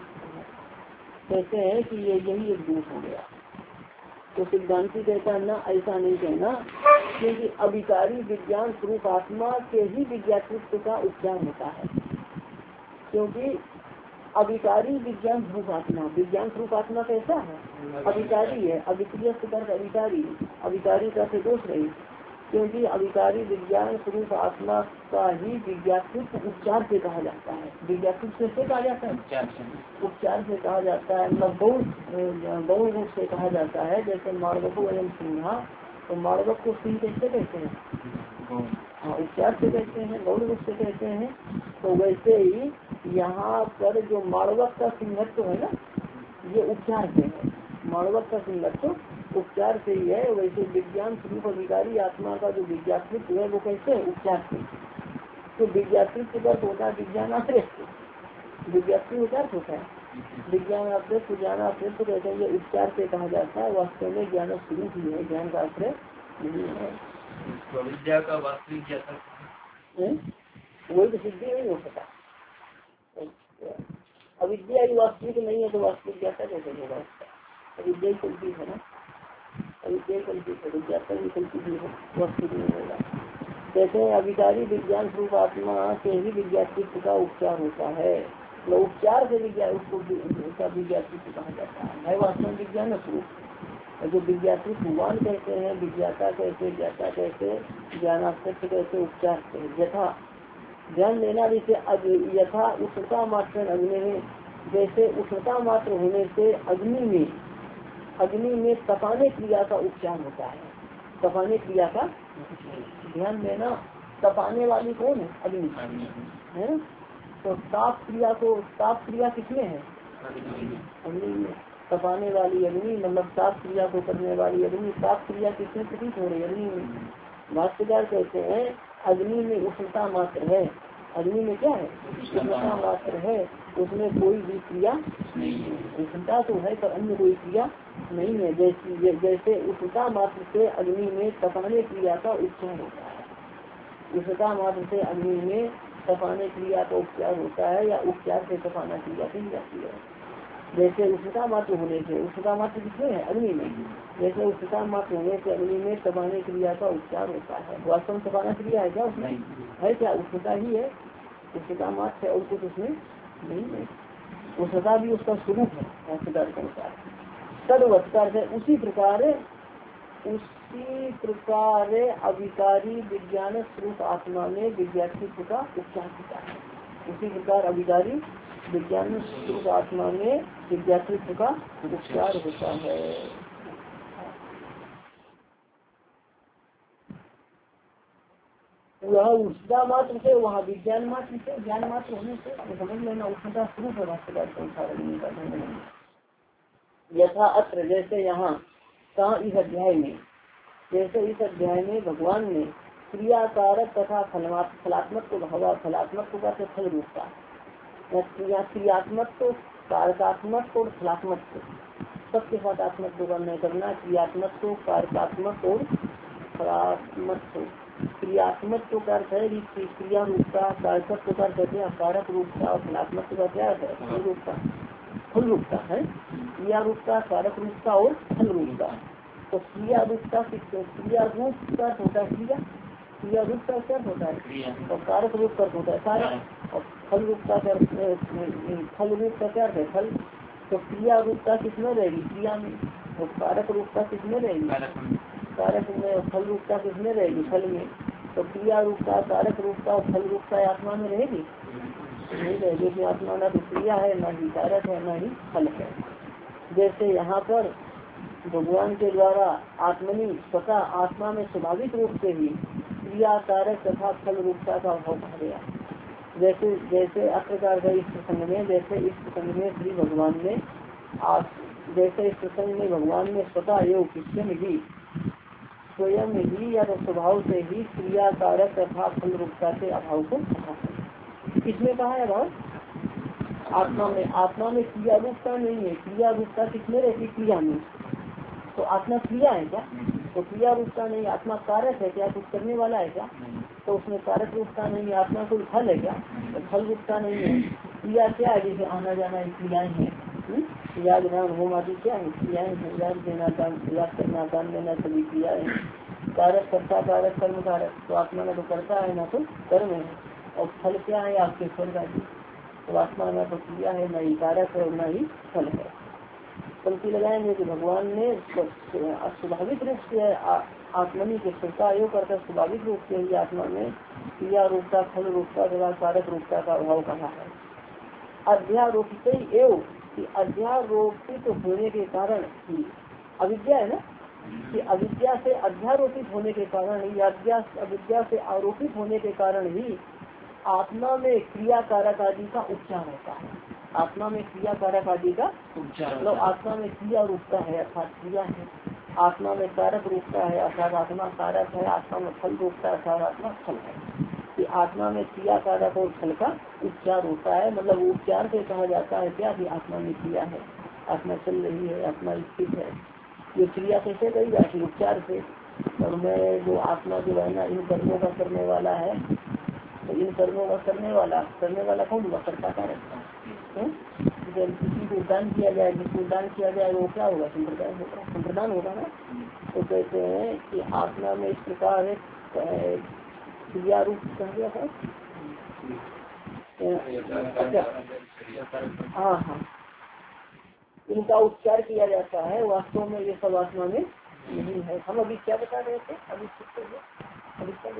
कहते हैं कि ये यही एक दोष हो गया। तो सिद्धांति कहता है ना, ऐसा नहीं कहना, क्योंकि अविकारी विज्ञान स्वरूप आत्मा के ही विज्ञातृत्व का उपचार होता है। क्योंकि अविकारी विज्ञान स्वरूप आत्मा, विज्ञान स्वरूप आत्मा कैसा है, अविकारी है, अविक्रिय कर अविकारी, अविकारी का से दोष रही। क्योंकि अविकारी विज्ञान स्वरूप आत्मा का ही विज्ञातृत्व उपचार से कहा जाता है। विज्ञातृत्व से कहा जाता है, उपचार से कहा जाता है, मतलब गौण गौण रूप से कहा जाता है। जैसे मार्वको एवं सिंहा, तो मार्वक को सिंह कैसे कहते हैं, हाँ उपचार से कहते हैं, गौण रूप से कहते हैं। तो वैसे ही यहाँ पर जो मार्वक का सिंहत्व है ना, ये उपचार से है। मार्वक का सिंहत्व उपचार से ही है। वैसे विज्ञान स्वरूप अधिकारी आत्मा का जो विज्ञातृत्व है वो कैसे है, उपचार से। तो विज्ञातृत्व का होता है विज्ञान आश्रय, विज्ञातृत्व उपचार होता है, विज्ञान आश्रय ज्ञान आश्रय तो कहते हैं, उपचार से कहा जाता है। वास्तव में ज्ञान स्वरूप ही है, ज्ञान का आश्रय नहीं है। विद्या का वास्तविक ज्ञाता वही तो सिद्धि नहीं हो सका। अविद्या ही वास्तविक नहीं है तो वास्तविक ज्ञाता कैसे होगा उसका? अविद्या ही कल्पित है ना, अविद्या ही कल्पित है तो ज्ञाता भी कल्पित ही है, वास्तविक नहीं होगा। जैसे अविकारी विज्ञान स्वरूप आत्मा से ही विज्ञातित्व का उपचार होता है, तो उपचार से विज्ञान उसको विज्ञातित्व कहा जाता है। वास्तव विज्ञान स्वरूप जो विज्ञातित्व भगवान कहते हैं, विज्ञाता कहते, ज्ञाता कहते, ज्ञानास्तित्व कहते, उपचार कहते। यथा ध्यान देना, जैसे यथा उष्णता मात्र अग्नि में, जैसे उष्णता मात्र होने से अग्नि में अग्नि में तपाने क्रिया का उपचार होता है। तपाने क्रिया का ध्यान देना, तपाने वाली कौन है? अग्नि है। तो ताप क्रिया को, ताप क्रिया किसमें है? अग्नि में। तपाने वाली अग्नि मतलब ताप क्रिया को करने वाली अग्नि। ताप क्रिया किसमें प्रतीत हो रही है? अग्नि में। भाष्यकार कहते हैं अग्नि में उष्णता मात्र है। अग्नि में क्या है? उष्णता मात्र है, उसमें कोई भी क्रिया नहीं है। उष्णता तो है पर अन्य कोई क्रिया नहीं है। जैसे जैसे उष्णता मात्र से अग्नि में तपाने क्रिया का उपचार होता है, उष्णता मात्र से अग्नि में तपाने क्रिया का उपचार होता है, या उपचार से तपाना क्रिया की जाती है। जैसे उष्णता मात्र होने से, उष्णता मात्र किसमें है? अग्नि में। जैसे उष्णता मात्र होने से अग्नि में तपाने क्रिया का उपचार होता है। वास्तव में तपाना क्रिया है क्या उसमें? है क्या? उष्णता ही है, उष्णता मात्र है और कुछ उसमें नहीं है। उष्णता भी उसका स्वरूप है भाष्यकार के अनुसार। तदवत्कार है उसी प्रकार, उसी प्रकार अविकारी विज्ञान स्वरूप आत्मा में विज्ञातित्व का उपचार होता है। उसी प्रकार अविकारी विज्ञान स्वरूप आत्मा में विज्ञातित्व का उपचार होता है। वह उष्णता मात्र से, वहाँ विज्ञान मात्र से, ज्ञान मात्र होने से समझ लेना उष्णता स्वरूप है भाष्यकार के अनुसार। यथा अत्र, जैसे यहाँ कहा इस अध्याय में, जैसे इस अध्याय में भगवान ने क्रियाकारक तथा फलात्मक को भावा, फलात्मक का फल रूपता, क्रियात्मक तो कारकात्मक और फलात्मक को सबके साथ आत्मक को करना करना क्रियात्मक तो कारकात्मक और फलात्मक को। क्रियात्मक तो का अर्थ है क्रिया रूपता, कारक तो का कहते हैं कारक रूपता, और फलात्मक का क्या है? फल रूपता। फल रूपता है क्रिया रूपता, कारक रूपता और फल रूपता। तो क्रिया रूपता, क्रिया रूप का होता है क्रिया, क्रिया रूप का क्या होता है? और कारक रूप का होता है कारक, और फल रूप का फल रूप का क्या है? फल। तो क्रिया रूपता किसमें रहेगी? क्रिया में। और कारक रूपता किसमें रहेगी? कारक में। फल रूपता किसमें रहेगी? फल में। तो क्रिया रूपता, कारक रूपता और फल रूपता आत्मा में रहेगी? नहीं रहेगी, क्योंकि आत्मा ना तो क्रिया है, ना ही कारक है, ना ही फल है। जैसे यहाँ पर भगवान के द्वारा आत्मनि स्वतः आत्मा में स्वाभाविक रूप से ही क्रिया कारक तथा फल रूपता का अभाव कहा गया। जैसे जैसे अप्रकार का इस प्रसंग में, जैसे इस प्रसंग में श्री भगवान ने जैसे इस प्रसंग में भगवान ने स्वतः योग स्वयं ही स्वयं ही या तो स्वभाव से ही क्रिया कारक तथा फल रूपता के अभाव को कहा है। किसमें कहा है अभाव? आत्मा में। आत्मा में क्रिया रूपता नहीं है। क्रिया रूपता किसमें रहती? क्रिया में। तो आत्मा क्रिया है क्या? तो क्रिया रूपता नहीं। आत्मा कारक है क्या? कुछ करने वाला है क्या? तो उसमें कारक रूपता नहीं है। आत्मा कोई फल है क्या? तो फल रूपता नहीं है। क्रिया क्या है? जैसे आना जाना क्रियाएं हैं, याद ध्यान होम आदि क्या है? क्रियाएं हैं। याद देना, दान याद करना, दान देना सभी क्रियाएं हैं। कारक कर्ता, कारक कर्म कारक। तो आत्मा में तो करता है ना तो कर्म है। और फल क्या है? आपके स्वर्ग आदि। तो आत्मा ना तो क्रिया है, न ही कारक है और न ही फल है। पंक्ति लगाएंगे कि भगवान ने स्वाभाविक रूप से आत्मनि के स्वता योग करता स्वाभाविक रूप से ही आत्मा में क्रिया रूपता, फल रूपता तथा कारक रूपता का अभाव कहा है। अध्यारोपित एवं कि अध्यारोपित होने के कारण ही अविद्या है ना, कि अविद्या से अध्यारोपित होने के कारण ही, अविद्या से आरोपित होने के कारण ही आत्मा में क्रिया कारक आदि का उपचार होता है। आत्मा में क्रिया कारक आदि का उपचार, मतलब आत्मा में क्रिया रूपता है अर्थात क्रिया है, आत्मा में कारक रूपता है अर्थात आत्मा कारक है, आत्मा में फल रूपता है अर्थात आत्मा फल है। कि आत्मा में क्रिया कारक और फल का उपचार होता है। मतलब उपचार से कहा जाता है क्या? कि आत्मा में क्रिया है, आत्मा चल रही है, आत्मा स्थित है। ये क्रिया कैसे कही जाती है? उपचार से। और मैं जो आत्मा जो है ना इन कर्मों का करने वाला है, तो इन कर्मों का करने वाला करने वाला कौन हुआ? कर्ता कारक। जब किसी को दान किया जाए, जिसको दान किया जाए वो क्या होगा? संप्रदाय होगा, संप्रदान होगा ना। तो कहते हैं कि आत्मा में इस प्रकार क्रिया रूप कहा गया है। हाँ हाँ, इनका उपचार किया जाता है। वास्तव में ये सब आत्मा में नहीं है। हम अभी क्या बता रहे थे? अभी अभी क्या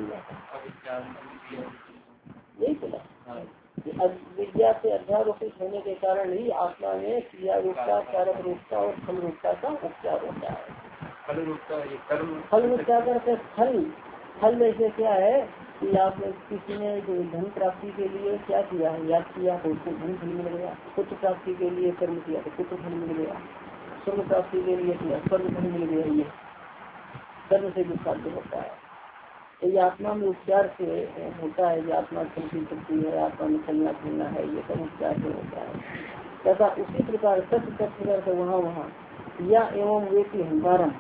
यही बोला कि विद्या से अध्यारोपित होने के कारण ही आत्मा में क्रिया रूपता, कारक रूपता और फल रूपता का उपचार होता है। फल रूपता ये कर्म फल रूपता करते फल फल जैसे क्या है कि आप किसी ने धन प्राप्ति के लिए क्या किया है, याद किया तो उसको धन फल मिल गया। पुत्र प्राप्ति के लिए कर्म किया तो पुत्र फल मिल गया। स्वर्ग प्राप्ति के लिए किया स्वर्ग फल मिल गया। ये कर्म से विस्तार होता है। तो ये आत्मा में उपचार से होता है। जो आत्मा चलती चलती है, आत्मा में चलना फिरना है, ये सब उपचार से होता है। तथा उसी प्रकार सत्य तत्व से वहाँ वहाँ या एवं वे की हंकारा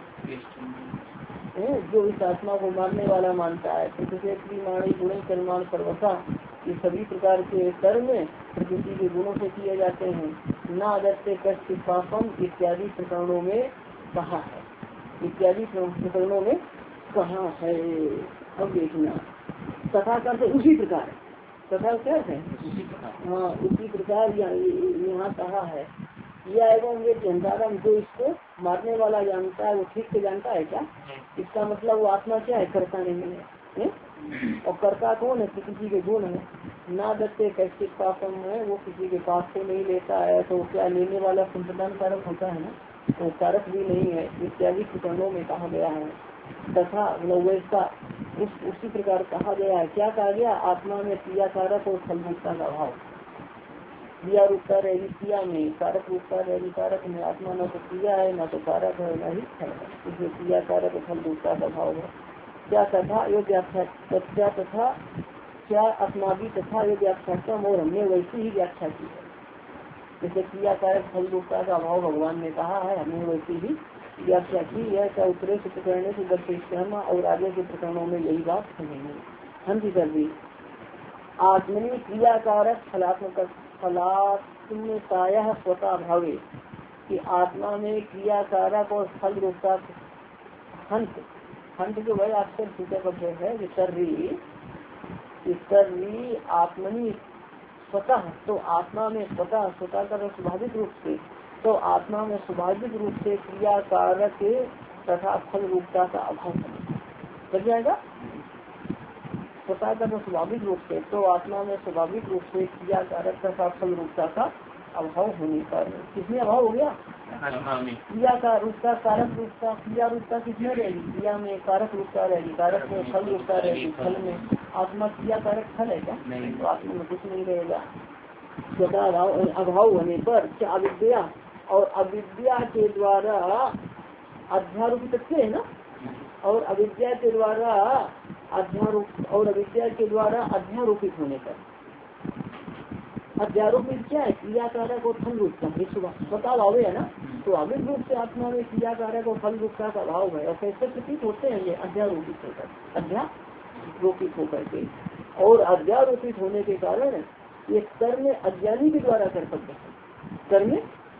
जो इस आत्मा को मारने वाला मानता है। प्रकृति माणी गुण कर्माण सर्वथा ये सभी प्रकार के कर्म प्रकृति के गुणों से किए जाते हैं। न आदर्श कष्ट पापम इत्यादि प्रकरणों में कहा है। इत्यादि प्रकरणों में कहा है। अब देखना तथा करते उसी प्रकार, तथा क्या है? हाँ, उसी प्रकार यहाँ कहा है। या एवं वे जनतारम जो इसको मारने वाला जानता है वो ठीक से जानता है क्या? इसका मतलब वो आत्मा क्या है? कर्ता नहीं है, है? और कर्ता कौन है? किसी के गुण है। ना दत्ते कैसे पापम है, वो किसी के पाप को नहीं लेता है। तो क्या लेने वाला संप्रदान कारक होता है ना, तो कारक भी नहीं है। इत्यादि प्रकरणों में कहा गया है। तथा वैसा उस उसी प्रकार कहा गया है। क्या कहा गया? आत्मा में क्रिया कारक और फल रूपता का अभाव। क्रिया रूपता रहेगी क्रिया में, कारक रूपता रहेगी कारक में। आत्मा न तो क्रिया है, न तो कारक है, न ही फल है। इसमें क्रिया कारक और फल रूपता का अभाव है। क्या तथा यो व्याख्या तथा तथा क्या आत्मा भी तथा यो व्याख्या और हमने वैसी ही व्याख्या की है। जैसे क्रिया कारक फल रूपता का अभाव भगवान ने कहा है, हमने वैसी ही व्याख्या की है। क्या उत्तरे से प्रकरण से दर्शन और आगे के प्रकरणों में यही बात कहेंगे। हम की कर दी आत्मनि क्रिया कारक फलात्मक फलात्मताया स्वतः भावे कि आत्मा में क्रिया कारक और फल रूपता हंत हंत जो है अक्षर सूचक है विसर्री विसर्री आत्मनि स्वतः। तो आत्मा में स्वतः स्वतः का स्वाभाविक रूप से, तो आत्मा में स्वाभाविक रूप से क्रिया कारक तथा फल रूपता का अभाव लग जाएगा। स्वतः का स्वाभाविक रूप से, तो आत्मा में स्वाभाविक रूप से क्रिया कारक तथा फल रूपता का अभाव होने पर किसमें अभाव हो गया? क्रिया का रूपता कारक रूपता क्रिया रूपता किसमें रहेगी? क्रिया में कारक रूपता रहेगी, कारक में फल रूपता रहेगी, फल में आत्मा क्रिया कारक फल है क्या? तो आत्मा में कुछ नहीं रहेगा। स्वतः अभाव अभाव होने पर क्या अविद्या और अविद्या के द्वारा अध्यारोपित तथ्य है ना, और अविद्या के द्वारा अध्यारोप और अविद्या के द्वारा अध्यारोपित होने पर अध्यारोपित क्या है? क्रिया कारक और फल रूपता स्वतः अभाव है ना। तो स्वाभाविक रूप से आत्मा में क्रिया कारक और फल रूपता का अभाव है। और कैसे प्रतीत होते हैं ये? अध्यारोपित होकर अध्यारोपित होकर के, और अध्यारोपित होने के कारण ये कर्म अज्ञानी के द्वारा कर सकते हैं। कर्म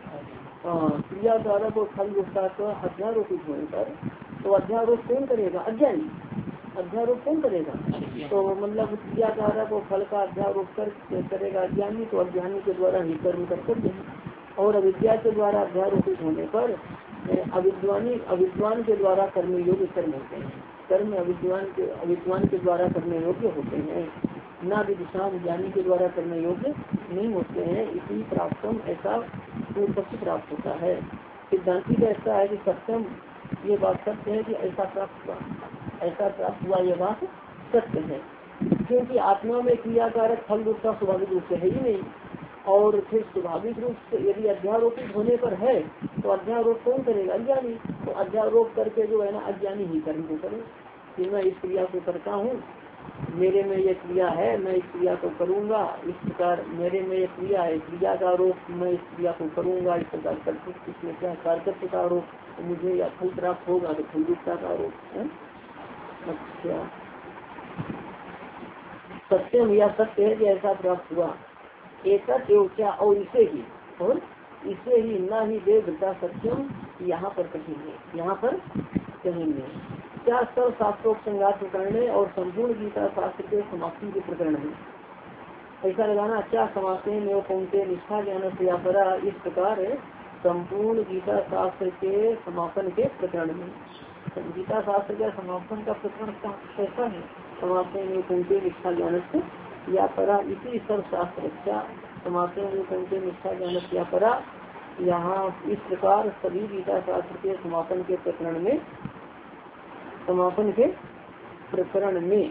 क्रिया कारक और फल रूपता का अध्यारोपित होने पर, तो अध्यारोप कौन करेगा? अज्ञानी। अध्यारोप कौन करेगा? तो मतलब क्रिया कारक और फल का अध्यारोप कर करेगा अज्ञानी। तो अज्ञानी के द्वारा ही कर्म कर सकते हैं। और अविद्या के द्वारा अध्यारोपित होने पर अविद्वानी अविद्वान के द्वारा कर्म योग्य कर्म होते हैं। कर्म अविद्वान के अविद्वान के द्वारा करने योग्य होते हैं, न विदिशाम ज्ञानी के द्वारा करने योग्य नहीं होते हैं। इसी प्राप्तम ऐसा पूर्व पक्ष प्राप्त होता है। सिद्धांति का ऐसा है कि सत्यम ये बात सत्य है कि ऐसा प्राप्त हुआ ऐसा प्राप्त हुआ ये बात सत्य है। क्योंकि आत्मा में क्रिया कारक फल रूपता स्वाभाविक रूप से है ही नहीं। और फिर स्वाभाविक रूप से यदि अध्यारोपित होने पर है तो अध्यारोप कौन करेगा? अज्ञानी। तो अध्यारोप करके जो है ना अज्ञानी ही कर्म को करे कि मैं इस क्रिया को करता हूँ, मेरे में ये क्रिया है, मैं इस क्रिया को करूँगा। इस प्रकार मेरे में ये क्रिया है, क्रिया का आरोप, मैं इस क्रिया को करूँगा। इस प्रकार कर्तृत्व इसमें क्या कर्तृत्व का आरोप, तो मुझे या फल प्राप्त होगा तो फल रूपता का आरोप है। अच्छा, सत्यम या सत्य है कि ऐसा प्राप्त हुआ, ऐसा क्या और इसे ही और इसे ही न ही देवता सत्यम यहाँ पर कहेंगे, यहाँ पर कहेंगे क्या सर्व शास्त्रोपसंगार प्रकरण में और संपूर्ण गीता शास्त्र के समाप्ति के प्रकरण में। ऐसा लगाना क्या समाप्ति में पहुंचे निष्ठा ज्ञान से परा, इस प्रकार संपूर्ण गीता शास्त्र के समापन के प्रकरण में। गीता शास्त्र के समापन का प्रकरण कैसा है, समाप्ति में पहुंचे निष्ठा ज्ञान से या परा इसी सर्व शास्त्र क्या समाप्ति में पहुंचे निष्ठा ज्ञान से या परा, यहाँ इस प्रकार सभी गीता शास्त्र के समापन के प्रकरण में समापन के प्रकरण में।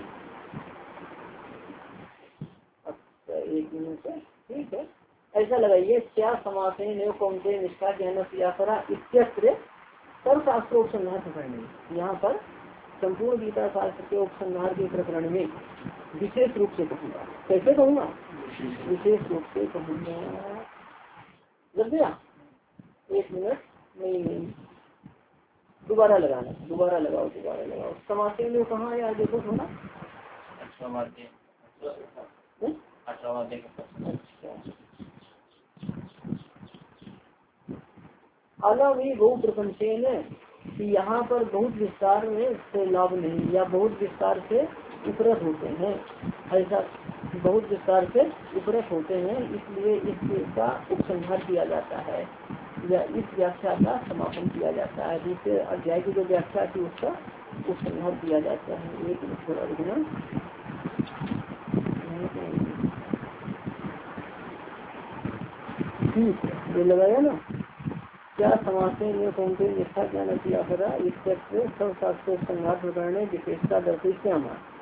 अच्छा एक मिनट है, ठीक है, ऐसा लगाइए क्या समापन में पहुंचे निष्ठा ज्ञान से या परा इत्यत्र सर्व शास्त्रोपसंहार प्रकरण में। यहाँ पर संपूर्ण गीता शास्त्र के उपसंहार के प्रकरण में विशेष रूप से कहूँगा। कैसे कहूँगा, विशेष रूप से कहूँगा। लग गया, एक मिनट, नहीं नहीं दोबारा लगाना, दोबारा लगाओ दोबारा लगाओ। समाप्ति में कहाँ है देखो थोड़ा, अलग ही बहु प्रपंचे कि यहाँ पर बहुत विस्तार में से लाभ नहीं या बहुत विस्तार से उपरत होते हैं, ऐसा बहुत विस्तार से उपरत होते हैं, इसलिए इसका उपसंहार किया जाता है या इस व्याख्या का समापन किया जाता है। दूसरे अध्याय की जो व्याख्या थी उसका उपसंहार किया जाता है। एक थोड़ा लिखना, ठीक है, ये लगाया ना क्या समासे में पहुंचे निष्ठा ज्ञान किया करा इस सब शास्त्रों संघार प्रकरण विशेषता दर्शित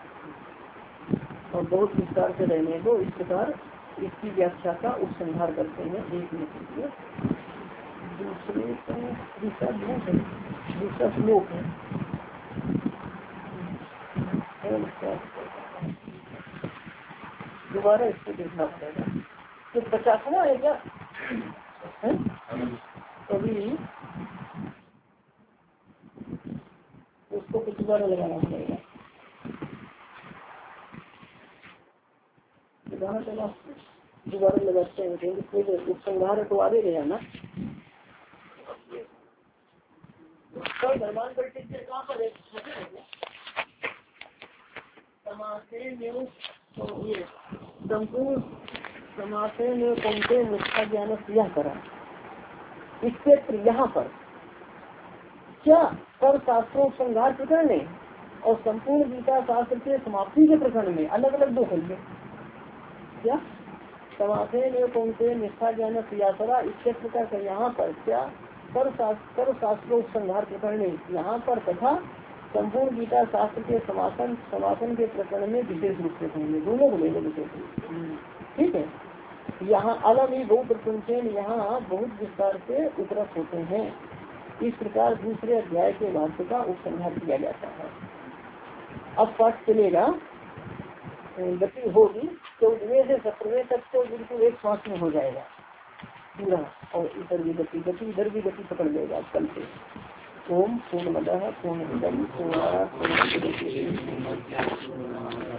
और बहुत विस्तार से रहने को इस प्रकार इसकी व्याख्या का उपसंहार करते हैं। एक मिनट, दूसरे का दूसरा श्लोक है, दूसरा श्लोक है, दोबारा इसको देखना पड़ेगा। तो पचासवा है क्या है? अभी उसको कुछ दोबारा लगाना पड़ेगा, दोबारा चला दोबारा लगाते हैं क्योंकि उपसंहार तो आगे गया ना। तो धर्मान पर कहाँ पर है समासे में संपूर्ण समासे में पहुंचे निष्ठा ज्ञान किया करा इस क्षेत्र यहाँ पर क्या सर्व शास्त्रों संघार प्रकरण में और संपूर्ण गीता शास्त्र के समाप्ति के प्रकरण में अलग अलग दो है। क्या समासे में पहुंचे निष्ठा ज्ञान क्रियासरा इस क्षेत्र का यहाँ पर क्या सर्व शास्त्रों संघार प्रकरण में यहाँ पर तथा संपूर्ण गीता शास्त्र के समापन समापन के प्रकरण में विशेष रूप से कहेंगे, दोनों को लेंगे विशेष रूप। ठीक है, यहाँ अलग ही बहु प्रपंचन यहाँ बहुत विस्तार से उपरत होते हैं, इस प्रकार दूसरे अध्याय के भाष्य का उपसंहार किया जाता है। अब पाठ चलेगा, गति होगी चौदहवें से सत्रहवें तक तो बिल्कुल एक श्वास में हो जाएगा पूरा, और इधर भी गति गति इधर भी गति पकड़ लेगा कल से। ओम पूर्णमदः पूर्णमिदं पूर्णात् पूर्णमुदच्यते